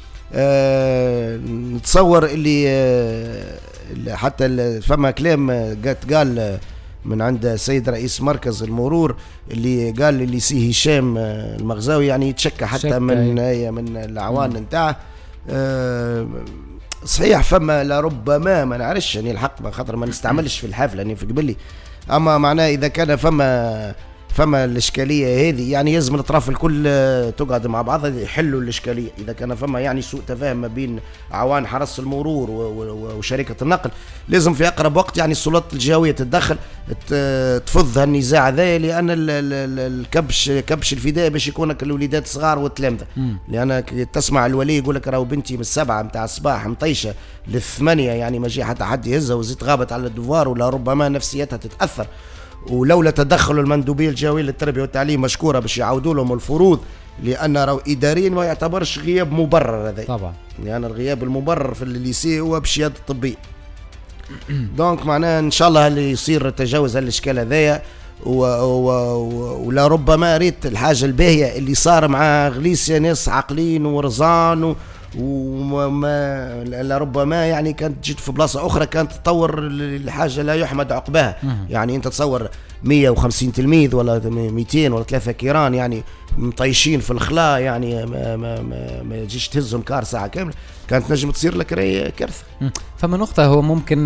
نتصور اللي حتى فما كلام قال من عند السيد رئيس مركز المرور اللي قال اللي سي هشام المغزاوي يعني يتشكى حتى من العوان نتاعه. صحيح فما لربما ما نعرفش يعني الحق خاطر ما نستعملش في الحفله يعني في قبلي، اما معناه اذا كان فما الاشكاليه هذه يعني لازم الاطراف الكل تقعد مع بعضها يحلوا الاشكاليه. اذا كان فما يعني سوء تفاهم ما بين عوان حرس المرور وشركه النقل، لازم في اقرب وقت يعني السلطات الجهويه تتدخل تفض هالنزاع ذا، لان كبش الفداء باش يكونك الوليدات الصغار والتلامذه. لان تسمع الولي يقول لك راهو بنتي من 7 متاع الصباح مطيشه ل8 يعني ما جي حتى حد يهزها وزيت غابت على الدوار، ولا ربما نفسيتها تتاثر. ولولا تدخل المندوبيه الجهويه للتربيه والتعليم مشكوره باش يعودوا لهم الفروض، لان راهو اداريا ما يعتبرش غياب مبرر هذا طبعا، لان الغياب المبرر في الليسي هو بشهاده الطبيه. دونك معناه ان شاء الله اللي يصير تجاوز هالاشكال هذايا، ولا ربما ريت الحاجه الباهيه اللي صار مع غليسيا ناس عاقلين ورزان وما لربما يعني كانت جيت في بلاصه اخرى كانت تطور الحاجه لا يحمد عقباها. يعني انت تصور 150 تلميذ ولا 200 ولا 3 كيران يعني مطيشين في الخلا، يعني ما يجيش تهزهم كار ساعه كامله، كانت نجم تصير لك كارثه. فما نقطه هو ممكن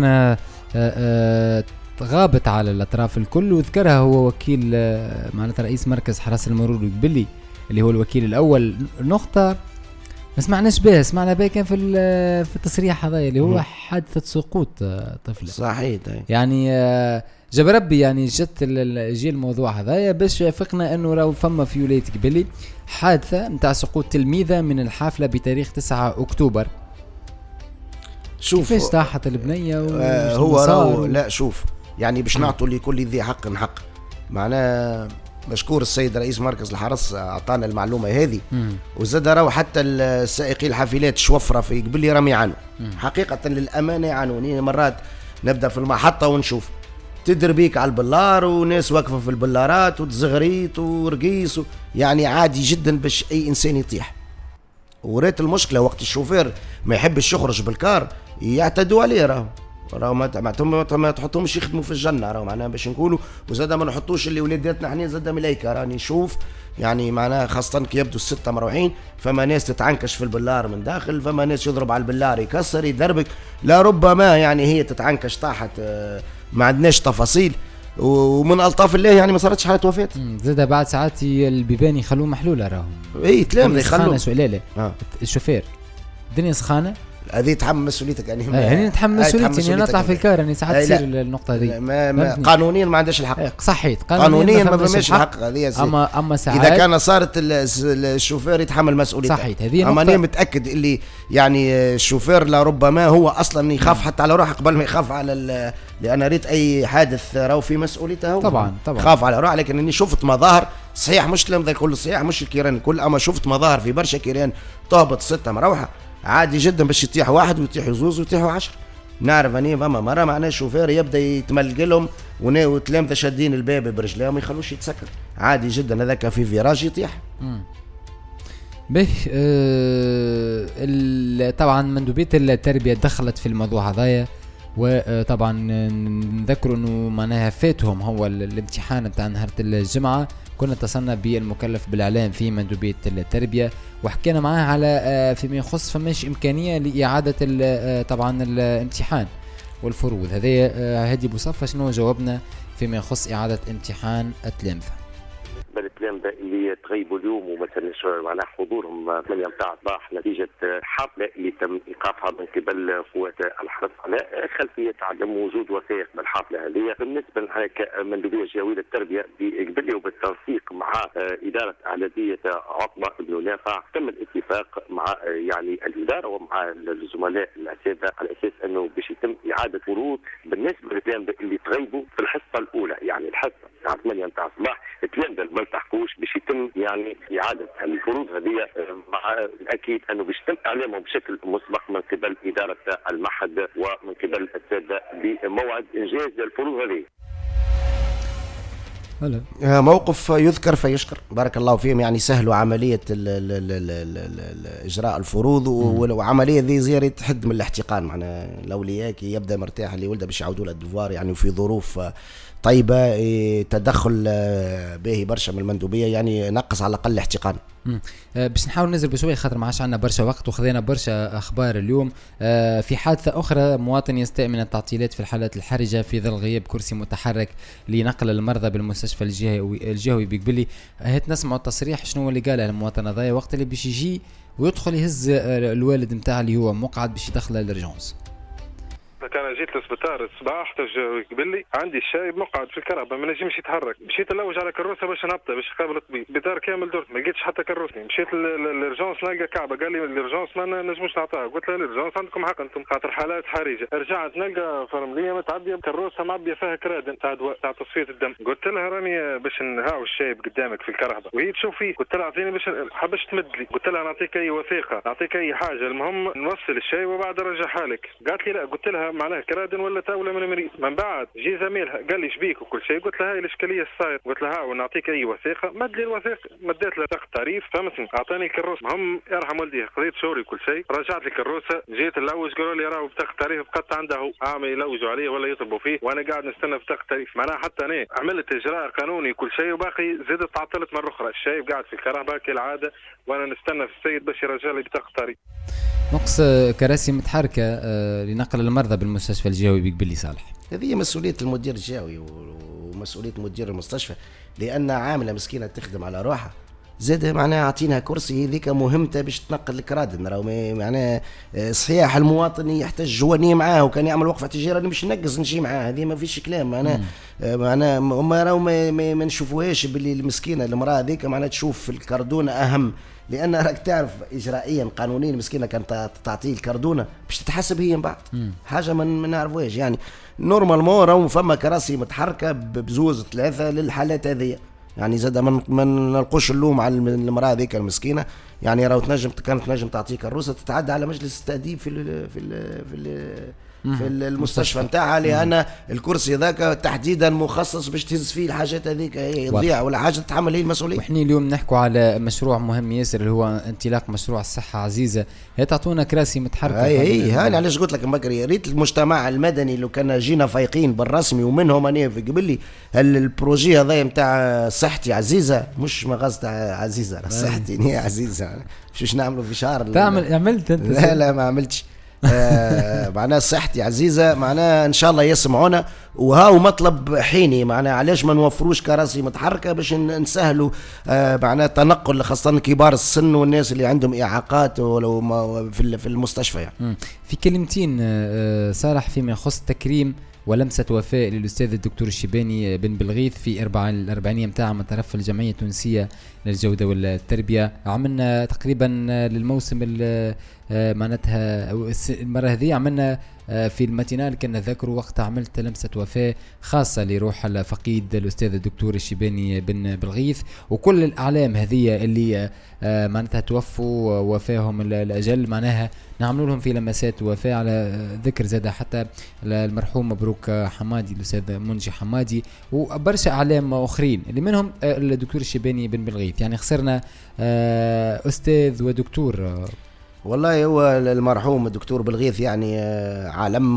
غابت على الاطراف الكل، وذكرها هو وكيل معناتها رئيس مركز حرس المرور قبلي اللي هو الوكيل الاول. نقطه ما سمعناش بها، سمعنا بها كان في التصريح هذا اللي هو حادثة سقوط طفلة. صحيح يعني جاب ربي يعني جي الموضوع هذايا باش يفقنا انه راهو فما في ولاية قبلي حادثة نتاع سقوط تلميذة من الحافلة بتاريخ 9 أكتوبر. شوف كيفاش طاحت البنية هو راهو لا شوف يعني باش نعطوا لكل ذي حق حق. معناه مشكور السيد رئيس مركز الحرس اعطانا المعلومه هذه، وزاد راهو حتى السائقي الحافلات الشوفره في قبلي راهم يعانوا حقيقه للامانه يعانوا. مرات نبدا في المحطه ونشوف تدربيك على البلار وناس واقفه في البلارات وتزغريت ورقيس يعني عادي جدا باش اي انسان يطيح. وريت المشكله وقت الشوفير ما يحبش يخرج بالكار يعتدوا عليه، راهو ما تحطهمش يخدموا في الجنه، راهو معناها باش نقولوا. وزاد ما نحطوش اللي ولاداتنا احنا زاد ملايكه. راني نشوف يعني معناها خاصه كي يبدو الستة مروحين فما ناس تتعنكش في البلار من داخل، فما ناس يضرب على البلار يكسر يدربك، لا ربما يعني هي تتعنكش طاحت ما عندناش تفاصيل، ومن الطاف الله يعني ما صارتش حاله وفاه. زاد بعد ساعات البيبان يخلوه محلوله راهم اي تلام يخلوه سؤال الشوفير الدنيا سخانه هذه يتحمل مسؤوليتك يعني يعني نتحمل مسؤوليتي يعني نطلع في الكار يعني ساعات تصير النقطه هذه قانونيا ما عندهاش الحق. صحيح قانونيا ما فماش الحق هذه. اما ساعات اذا كان صارت الشوفير يتحمل مسؤوليته صحيح. هذه اما انا متاكد اللي يعني الشوفير لربما هو اصلا يخاف حتى على روحه قبل ما يخاف على لان ريت اي حادث راهو في مسؤوليته هو طبعا خاف على روحه. لكن اني شفت مظاهر صحيح مش الكلام ذا الكل صحيح مش الكيران الكل، اما شفت مظاهر في برشا كيران تهبط 6 مروحه عادي جدا باش يطيح واحد ويطيح زوز ويطيحوا 10. نعرف اني فما مره معناه الشوفير يبدا يتملقلهم وتلامذه شادين الباب برجليهم ما يخلوش يتسكر عادي جدا، هذاك في فيراج يطيح. به طبعا مندوبيه التربيه دخلت في الموضوع هذايا، وطبعا نذكروا انه معناها فاتهم هو الامتحان بتاع نهار الجمعه. كنا اتصلنا بالمكلف بالاعلام في مندوبيه التربيه وحكينا معاه على فيما يخص فماش امكانيه لاعاده طبعا الامتحان والفروض هذه بصفه شنو جاوبنا فيما يخص اعاده امتحان التلامذه. التلامذه اللي تغيبوا اليوم ومثلا معناها حضورهم 8 متاع الصباح نتيجه حفله اللي تم ايقافها من قبل قوات الحرس على خلفيه عدم وجود وثائق بالحفله هذه. بالنسبه لمندوبيه جهويه التربيه بقبلي وبالتنسيق مع اداره اعداديه عقبه بن نافع تم الاتفاق مع يعني الاداره ومع الزملاء الاساتذه على اساس انه باش يتم اعاده فروض بالنسبه للتلامذه اللي تغيبوا في الحصه الاولى، يعني الحصه الساعه 8 متاع الصباح التلامذه ما التحقوش باش يتم يتم يعني اعاده الفروض هذه، مع الاكيد انه بيتم اعلامه بشكل مسبق من قبل اداره المعهد ومن قبل الساده بموعد انجاز الفروض هذه. موقف يذكر فيشكر، بارك الله فيهم. يعني سهلوا عملية إجراء الفروض، وعملية ذي زيارة تحد من الاحتقان. معنا الأولياء كي يبدأ مرتاح اللي ولده باش يعودوا للدفوار يعني، وفي ظروف طيبة، تدخل باهي برشا من المندوبية، يعني نقص على الأقل الاحتقان. باش نحاول ننزل بشوي خاطر ما عادش عندنا برشا وقت وخذينا برشا اخبار اليوم. في حادثه اخرى، مواطن يستاء من التعطيلات في الحالات الحرجه في ظل غياب كرسي متحرك لنقل المرضى بالمستشفى الجهوي بقبلي. هات نسمعوا التصريح شنو اللي قاله المواطن هذايا وقت اللي باش يجي ويدخل يهز الوالد نتاعه اللي هو مقعد باش يدخله للرجونس. كان جيت للسبيطار الصباح قبل لي عندي الشايب مقعد في الكهرباء ما نجمش يتحرك، مشيت نلوج على كروسه باش نهبطه باش نقابل الطبيب، بيطار كامل درت ما لقيتش حتى كروسني، مشيت للرجونس نلقى كعبه، قال لي الرجونس ما نجموش نعطيها، قلت له الرجونس عندكم حق انتم خاطر حالات حرجه، رجعت نلقى فرمليه متعديه كروسه معبيه فيها كرادن تاع دواء تاع تصفيه الدم، قلت لها راني باش نهاو الشايب قدامك في الكهرباء وهي تشوف فيه، قلت لها اعطيني باش حبش تمد لي، قلت لها نعطيك اي وثيقه نعطيك اي حاجه المهم نوصل الشايب وبعد نرجعها لك، قالت لي لا، قلت لها معناها كرادن ولا تاولة من المريض. من بعد جي زميلها قال لي شبيك وكل شيء، قلت لها هاي الاشكاليه الصاير، قلت لها ونعطيك اي وثيقه، مد لي الوثيقه، مديت له تاخذ تعريف فهمتني، اعطاني الكروس، مهم يرحم والدي قضيت شوري وكل شيء، رجعت لي الكروسه، جيت نلوج قالوا لي راهو بتاخذ تعريف بقت عنده هو، عامل يلوجوا عليه ولا يطلبوا فيه وانا قاعد نستنى بتاخذ تعريف، معناها حتى انا عملت اجراء قانوني وكل شيء وباقي زدت تعطلت مره اخرى، الشايب قاعد في الكهرباء كالعاده وانا نستنى في السيد باش يرجع لي بتاخذ تعريف. نقص كراسي متحركه لنقل المرضى بالمستشفى الجهوي بقبلي. صالح، هذه مسؤولية المدير الجهوي ومسؤولية مدير المستشفى، لأن عاملة مسكينة تخدم على روحها، زاد معناها عطينها كرسي هذيك مهمته باش تنقل الكرادن، راهو معناها صحيح المواطن يحتاج جواني معاه، وكان يعمل وقفة تجارة أنا باش نقص نجي معاه، هذه ما فيش كلام. معناها هما راهو ما نشوفوهاش باللي المسكينة المرأة هذيك معناها تشوف الكردونة أهم، لأن راك تعرف إجرائيا قانونيا المسكينة كانت تعطيه الكردونة باش تتحسب هي من بعد، حاجة ما نعرفوهاش يعني. نورمالمون راهو فما كراسي متحركة بزوز 3 للحالات هذه، يعني زاد ما نلقوش اللوم على المرأة هذيك المسكينة، يعني راهو كانت تنجم تعطيك الروسة تتعدى على مجلس التأديب في المستشفى نتاعها، لأن الكرسي ذاك تحديدا مخصص باش تهز فيه الحاجات هذيك، يضيع ولا حاجة تتحمل هي المسؤولية. وإحنا اليوم نحكوا على مشروع مهم ياسر اللي هو انطلاق مشروع الصحة عزيزة، هي تعطونا كراسي متحركة. هي هاني علاش قلت لك بكري، يا ريت المجتمع المدني لو كان جينا فايقين بالرسمي، ومنهم أنا في قبلي البروجي هذا نتاع صحتي عزيزة، مش مغازة عزيزة، صحتي هي عزيزة، مش نعملوا في شهر. عملت انت؟ لا ما عملتش. معناها صحتي عزيزة، معناها إن شاء الله يسمعونا، وهاو مطلب حيني، معناها علاش ما نوفروش كراسي متحركة باش نسهلوا معناها التنقل، خاصة كبار السن والناس اللي عندهم إعاقات ولو في المستشفى يعني. في كلمتين صالح فيما يخص تكريم ولمسة وفاء للأستاذ الدكتور الشيباني بن بلغيث في الأربعينية متاعها من طرف الجمعية التونسية للجودة والتربية. عملنا تقريبا للموسم معناتها المرة هذه عملنا في الماتينال كنا نذكروا وقت عملت لمسة وفاء خاصة لروح الفقيد الأستاذ الدكتور الشيباني بن بلغيث، وكل الأعلام هذه اللي معناتها توفوا وفاهم الأجل معناها نعملوا لهم في لمسات وفاء، على ذكر زاد حتى المرحوم مبروك حمادي الأستاذ منجي حمادي وبرشا أعلام آخرين اللي منهم الدكتور الشيباني بن بلغيث. يعني خسرنا أستاذ ودكتور. والله هو المرحوم الدكتور بلغيث يعني عالم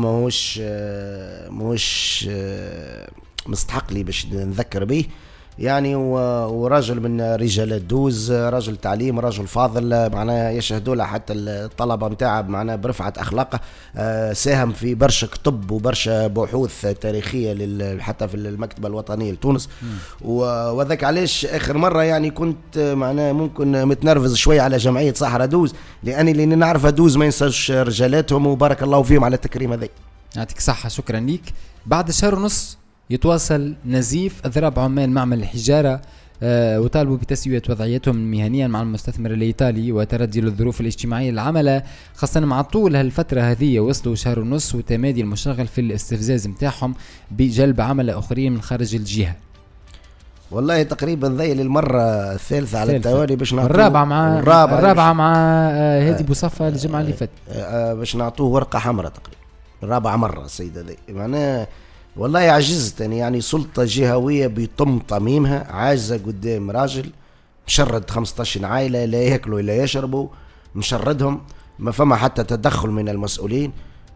مش مستحق لي باش نذكر به يعني، ورجل من رجال الدوز، رجل تعليم، رجل فاضل معناه يشهدوا له حتى الطلبة متاعه معناه برفعة أخلاقه. ساهم في برشا كتب وبرشا بحوث تاريخية حتى في المكتبة الوطنية لتونس، وذاك علاش آخر مرة يعني كنت معناه ممكن متنرفز شوية على جمعية صحراء دوز، لأني نعرف دوز ما ينساش رجالاتهم، وبارك الله فيهم على التكريم هذا. يعطيك صحة، شكرا ليك. بعد شهر ونص يتواصل نزيف أضراب عمال معمل الحجارة وطالبوا بتسوية وضعيتهم مهنيا مع المستثمر الإيطالي وتردي للظروف الاجتماعية العملة، خاصة مع طول هالفترة هذه وصلوا شهر ونص وتمادي المشغل في الاستفزاز متاعهم بجلب عمل آخرين من خارج الجهة. والله تقريبا ذي للمرة الثالثة على التوالي باش نعطوه الرابعة مع هادي بوصفة الجمعة اللي فاتت باش نعطوه ورقة حمراء تقريبا الرابعة مرة السيدة ذي. معناها والله عجزت يعني سلطة جهوية بيتم تميمها عاجزة قدام راجل مشرد 15 عائلة لا يأكلوا لا يشربوا مشردهم ما فما حتى تدخل من المسؤولين.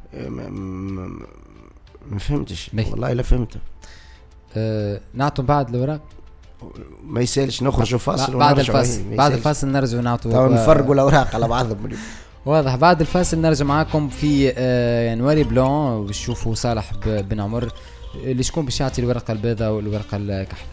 ما فهمتش والله لا فهمت. نعطوا بعد الأوراق ما يسالش نخرجوا فاصل بعد الفاصل نرجعوا نعطوا نفرقوا الأوراق على بعضهم. واضح. بعد الفاصل نرجع معاكم في نواري بلون وشوفوا صالح بن عمر اللي شكون باش يعطي الورقة البيضاء والورقة الكحلة.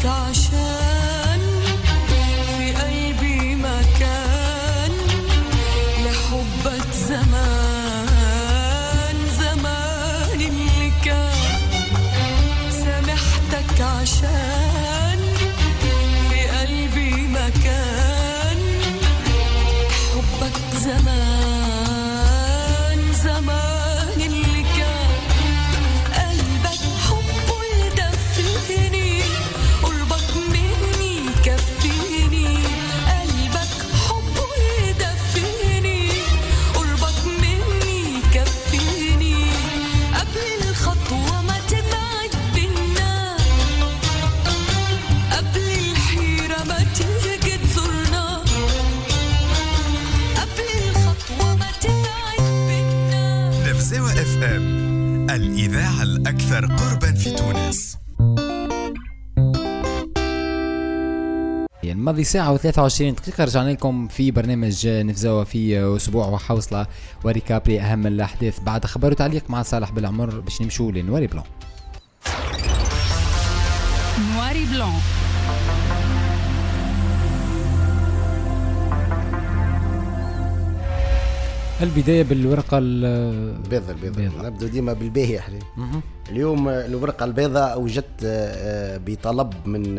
سامحتك عشان في قلبي مكان لحبك زمان زمان اللي كان سامحتك عشان في قلبي مكان حبك زمان زمان اللي كان قلبك حبه يدفيني قربك مني يكفيني قلبك حبه يدفيني قربك مني يكفيني قبل الخطوة ما تبعد بينا قبل الحيرة ما تيجي تزورنا قبل الخطوة ما تبعد بينا. نفزاوة اف ام الإذاعة الأكثر قربا في تونس. الماضي ساعة و23 دقيقة رجعنا لكم في برنامج نفزاوة في أسبوع وحوصلة وريكابري أهم الأحداث بعد خبر وتعليق مع صالح بالعمر باش نمشوا لنواري بلون. نواري بلون. البداية بالورقة البيضاء. نبدأ ديما بالباهي احنا. اليوم الورقة البيضاء وجدت بطلب من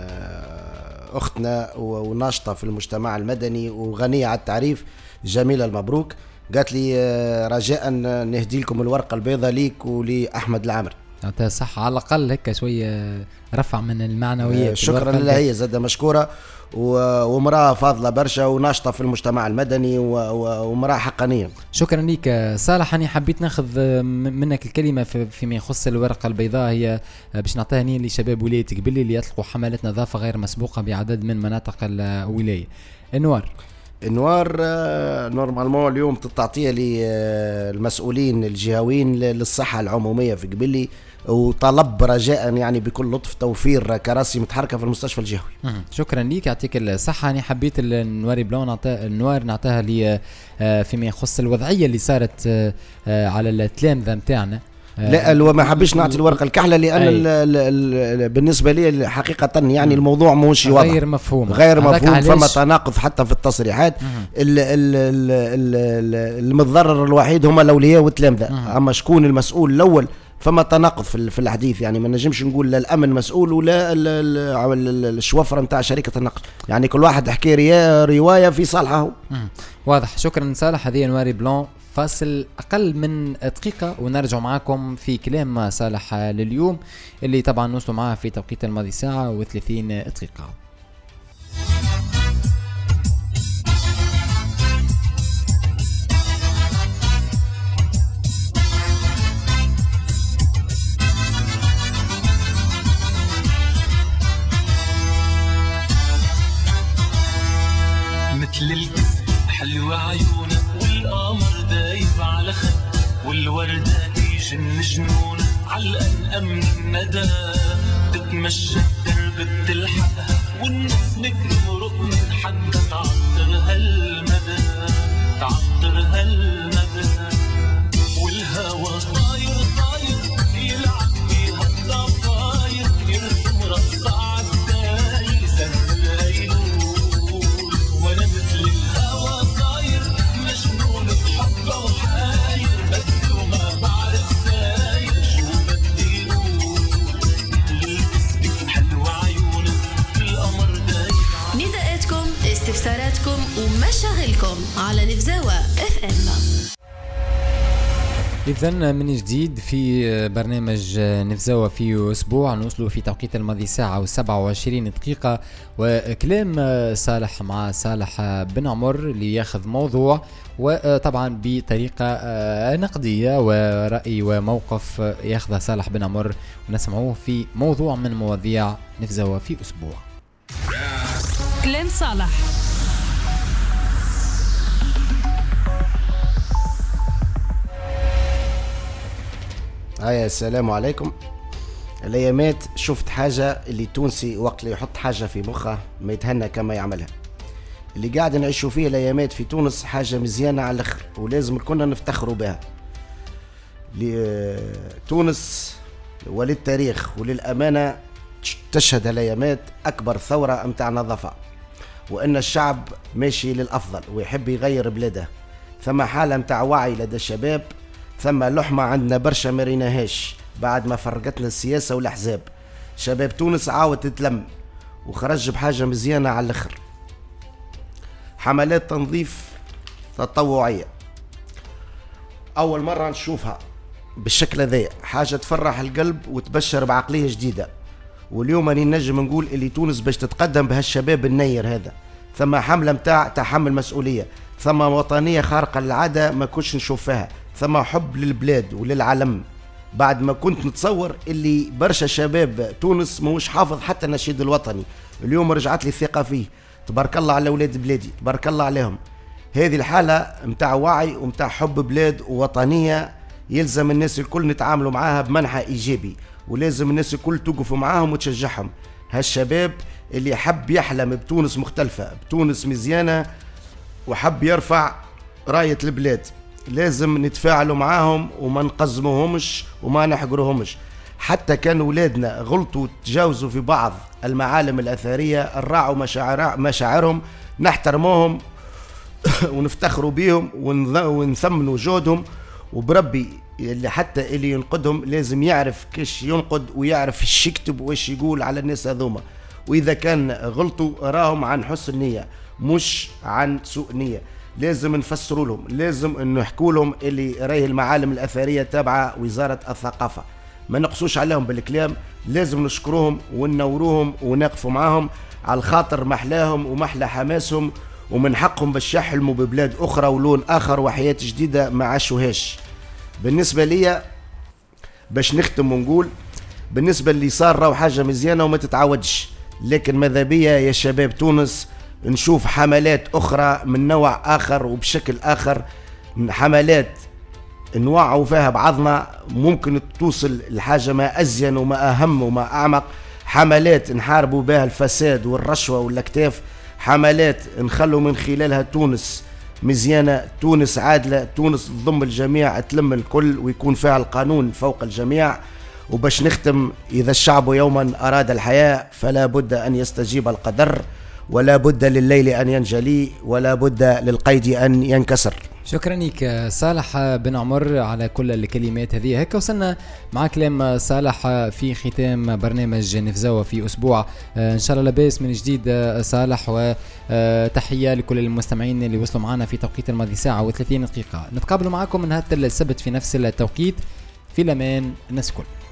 أختنا وناشطة في المجتمع المدني وغنية على التعريف جميلة المبروك، قالت لي رجاء نهدي لكم الورقة البيضاء ليك ولأحمد العامري. صح على الأقل هيك شوية رفع من المعنويات. شكرا لله، هي زادة مشكورة ومرأة فاضلة برشا وناشطة في المجتمع المدني ومرأة حقانية. شكرا لك صالح. أنا حبيت ناخذ منك الكلمة فيما يخص الورقة البيضاء، هي باش نعطيها نية لشباب ولاية قبلي اللي يطلقوا حملات نظافة غير مسبوقة بعدد من مناطق الولاية. النوار نورمالمون اليوم تعطيها للمسؤولين الجهويين للصحة العمومية في قبلي، وطلب رجاء يعني بكل لطف توفير كراسي متحركة في المستشفى الجهوي. شكرا ليك، يعطيك الصحة. أنا حبيت النواري بلون النوار نعطيها لي فيما يخص الوضعية اللي صارت على التلامذة متاعنا. لا ما حبيش نعطي الورقة الكحلة لأن بالنسبة لي حقيقة يعني الموضوع موش واضح، غير مفهوم فما تناقض حتى في التصريحات. المتضرر الوحيد هم الأولياء والتلامذة، أما شكون المسؤول الأول فما تناقض في الحديث. يعني ما نجمش نقول لا الأمن مسؤول ولا الشوفرة متاع شركة النقل، يعني كل واحد حكي رواية في صالحه. واضح. شكرا صالح. هذه نواري بلون، فاصل أقل من دقيقة ونرجع معكم في كلام صالح لليوم اللي طبعا نوصلوا معاه في توقيت الماضي ساعة و30 دقيقة. مثل الكسر حلوة عيونك والقمر دايب على خد والوردة تيجن جنون علقن أمن الندى تتمشى الدرب بتلحقها والنسمة تمرق من حدها تعطر هالمدى تعطر هالمدى والهوا طاير طاير يلعب بيها الضفاير يرسم رقص عالداير سهل هيلول وانا مثل الهوا صاير مجنون بحبه وحاير بس وما بعرف ساير شو بدي نقول للكسبك حلوة عيونك بالقمر داير. نداءاتكم استفساراتكم ومشاغلكم على نفزاوة اف ام. إذن من جديد في برنامج نفزاوة في أسبوع نوصلوا في توقيت الماضي ساعة و27 دقيقة، وكلام صالح مع صالح بن عمر اللي ياخذ موضوع وطبعا بطريقة نقدية ورأي وموقف ياخذ صالح بن عمر، ونسمعوه في موضوع من مواضيع نفزاوة في أسبوع. كلام صالح. السلام عليكم. الايامات شفت حاجة اللي تونسي وقت اللي يحط حاجة في مخه ما يتهنى كما يعملها. اللي قاعد نعيشوا فيه الايامات في تونس حاجة مزيانة على الاخر ولازم كنا نفتخروا بها. تونس وللتاريخ وللأمانة تشهد الأيامات أكبر ثورة متاع نظافة، وأن الشعب ماشي للأفضل ويحب يغير بلاده. ثم حالة متاع وعي لدى الشباب، ثم لحمة عندنا برشا مريناهاش بعد ما فرقتنا السياسة والأحزاب. شباب تونس عاود تتلم وخرج بحاجة مزيانة على الآخر. حملات تنظيف تطوعية أول مرة نشوفها بالشكل ذا، حاجة تفرح القلب وتبشر بعقلية جديدة. واليوم أنا نجم نقول اللي تونس باش تتقدم بهالشباب النير هذا. ثم حملة متاع تحمل مسؤولية، ثم وطنية خارقة للعادة ما كنتش نشوفها، ثم حب للبلاد وللعلم. بعد ما كنت نتصور اللي برشا شباب تونس موش حافظ حتى النشيد الوطني، اليوم رجعت لي الثقة فيه. تبارك الله على أولاد بلادي، تبارك الله عليهم. هذه الحالة متاع وعي ومتاع حب بلاد ووطنية يلزم الناس الكل نتعاملوا معاها بمنحى إيجابي، ولازم الناس الكل توقفوا معاهم وتشجعهم. هالشباب اللي حب يحلم بتونس مختلفة، بتونس مزيانة، وحب يرفع راية البلاد، لازم نتفاعلوا معاهم وما نقزموهمش وما نحقرهمش. حتى كان ولادنا غلطوا تجاوزوا في بعض المعالم الأثرية، نراعوا مشاعرهم، نحترموهم ونفتخروا بيهم ونثمنوا جهدهم. وبربي اللي حتى اللي ينقدهم لازم يعرف كيش ينقد ويعرف ايش يكتب وايش يقول على الناس هذوما. واذا كان غلطوا راهم عن حسن نية مش عن سوء نية. لازم نفسروا لهم، لازم نحكوا لهم اللي راهي المعالم الأثرية تابعة وزارة الثقافة، ما نقصوش عليهم بالكلام. لازم نشكروهم وننوروهم ونقفوا معاهم على الخاطر محلاهم ومحلى حماسهم، ومن حقهم باش يحلموا ببلاد أخرى ولون آخر وحياة جديدة ما عاشوهاش. بالنسبة لي باش نختم ونقول بالنسبة اللي صار راهو حاجة مزيانة وما تتعودش، لكن ماذا بيا يا شباب تونس نشوف حملات أخرى من نوع آخر وبشكل آخر، حملات نوعوا فيها بعضنا ممكن توصل الحاجة ما أزين وما أهم وما أعمق. حملات نحاربوا بها الفساد والرشوة والاكتاف، حملات نخلوا من خلالها تونس مزيانة، تونس عادلة، تونس تضم الجميع، تلم الكل ويكون فيها القانون فوق الجميع. وباش نختم، إذا الشعب يوما أراد الحياة فلا بد أن يستجيب القدر، ولا بد لليل أن ينجلي، ولا بد للقيد أن ينكسر. شكرا لك صالح بن عمر على كل الكلمات هذه. هكا وصلنا مع كلام صالح في ختام برنامج نفزاوة في أسبوع. إن شاء الله لاباس من جديد صالح، وتحية لكل المستمعين اللي وصلوا معنا في توقيت الماضي ساعة و30 دقيقة. نتقابلوا معكم من هذا السبت في نفس التوقيت. في الأمان الناس كل.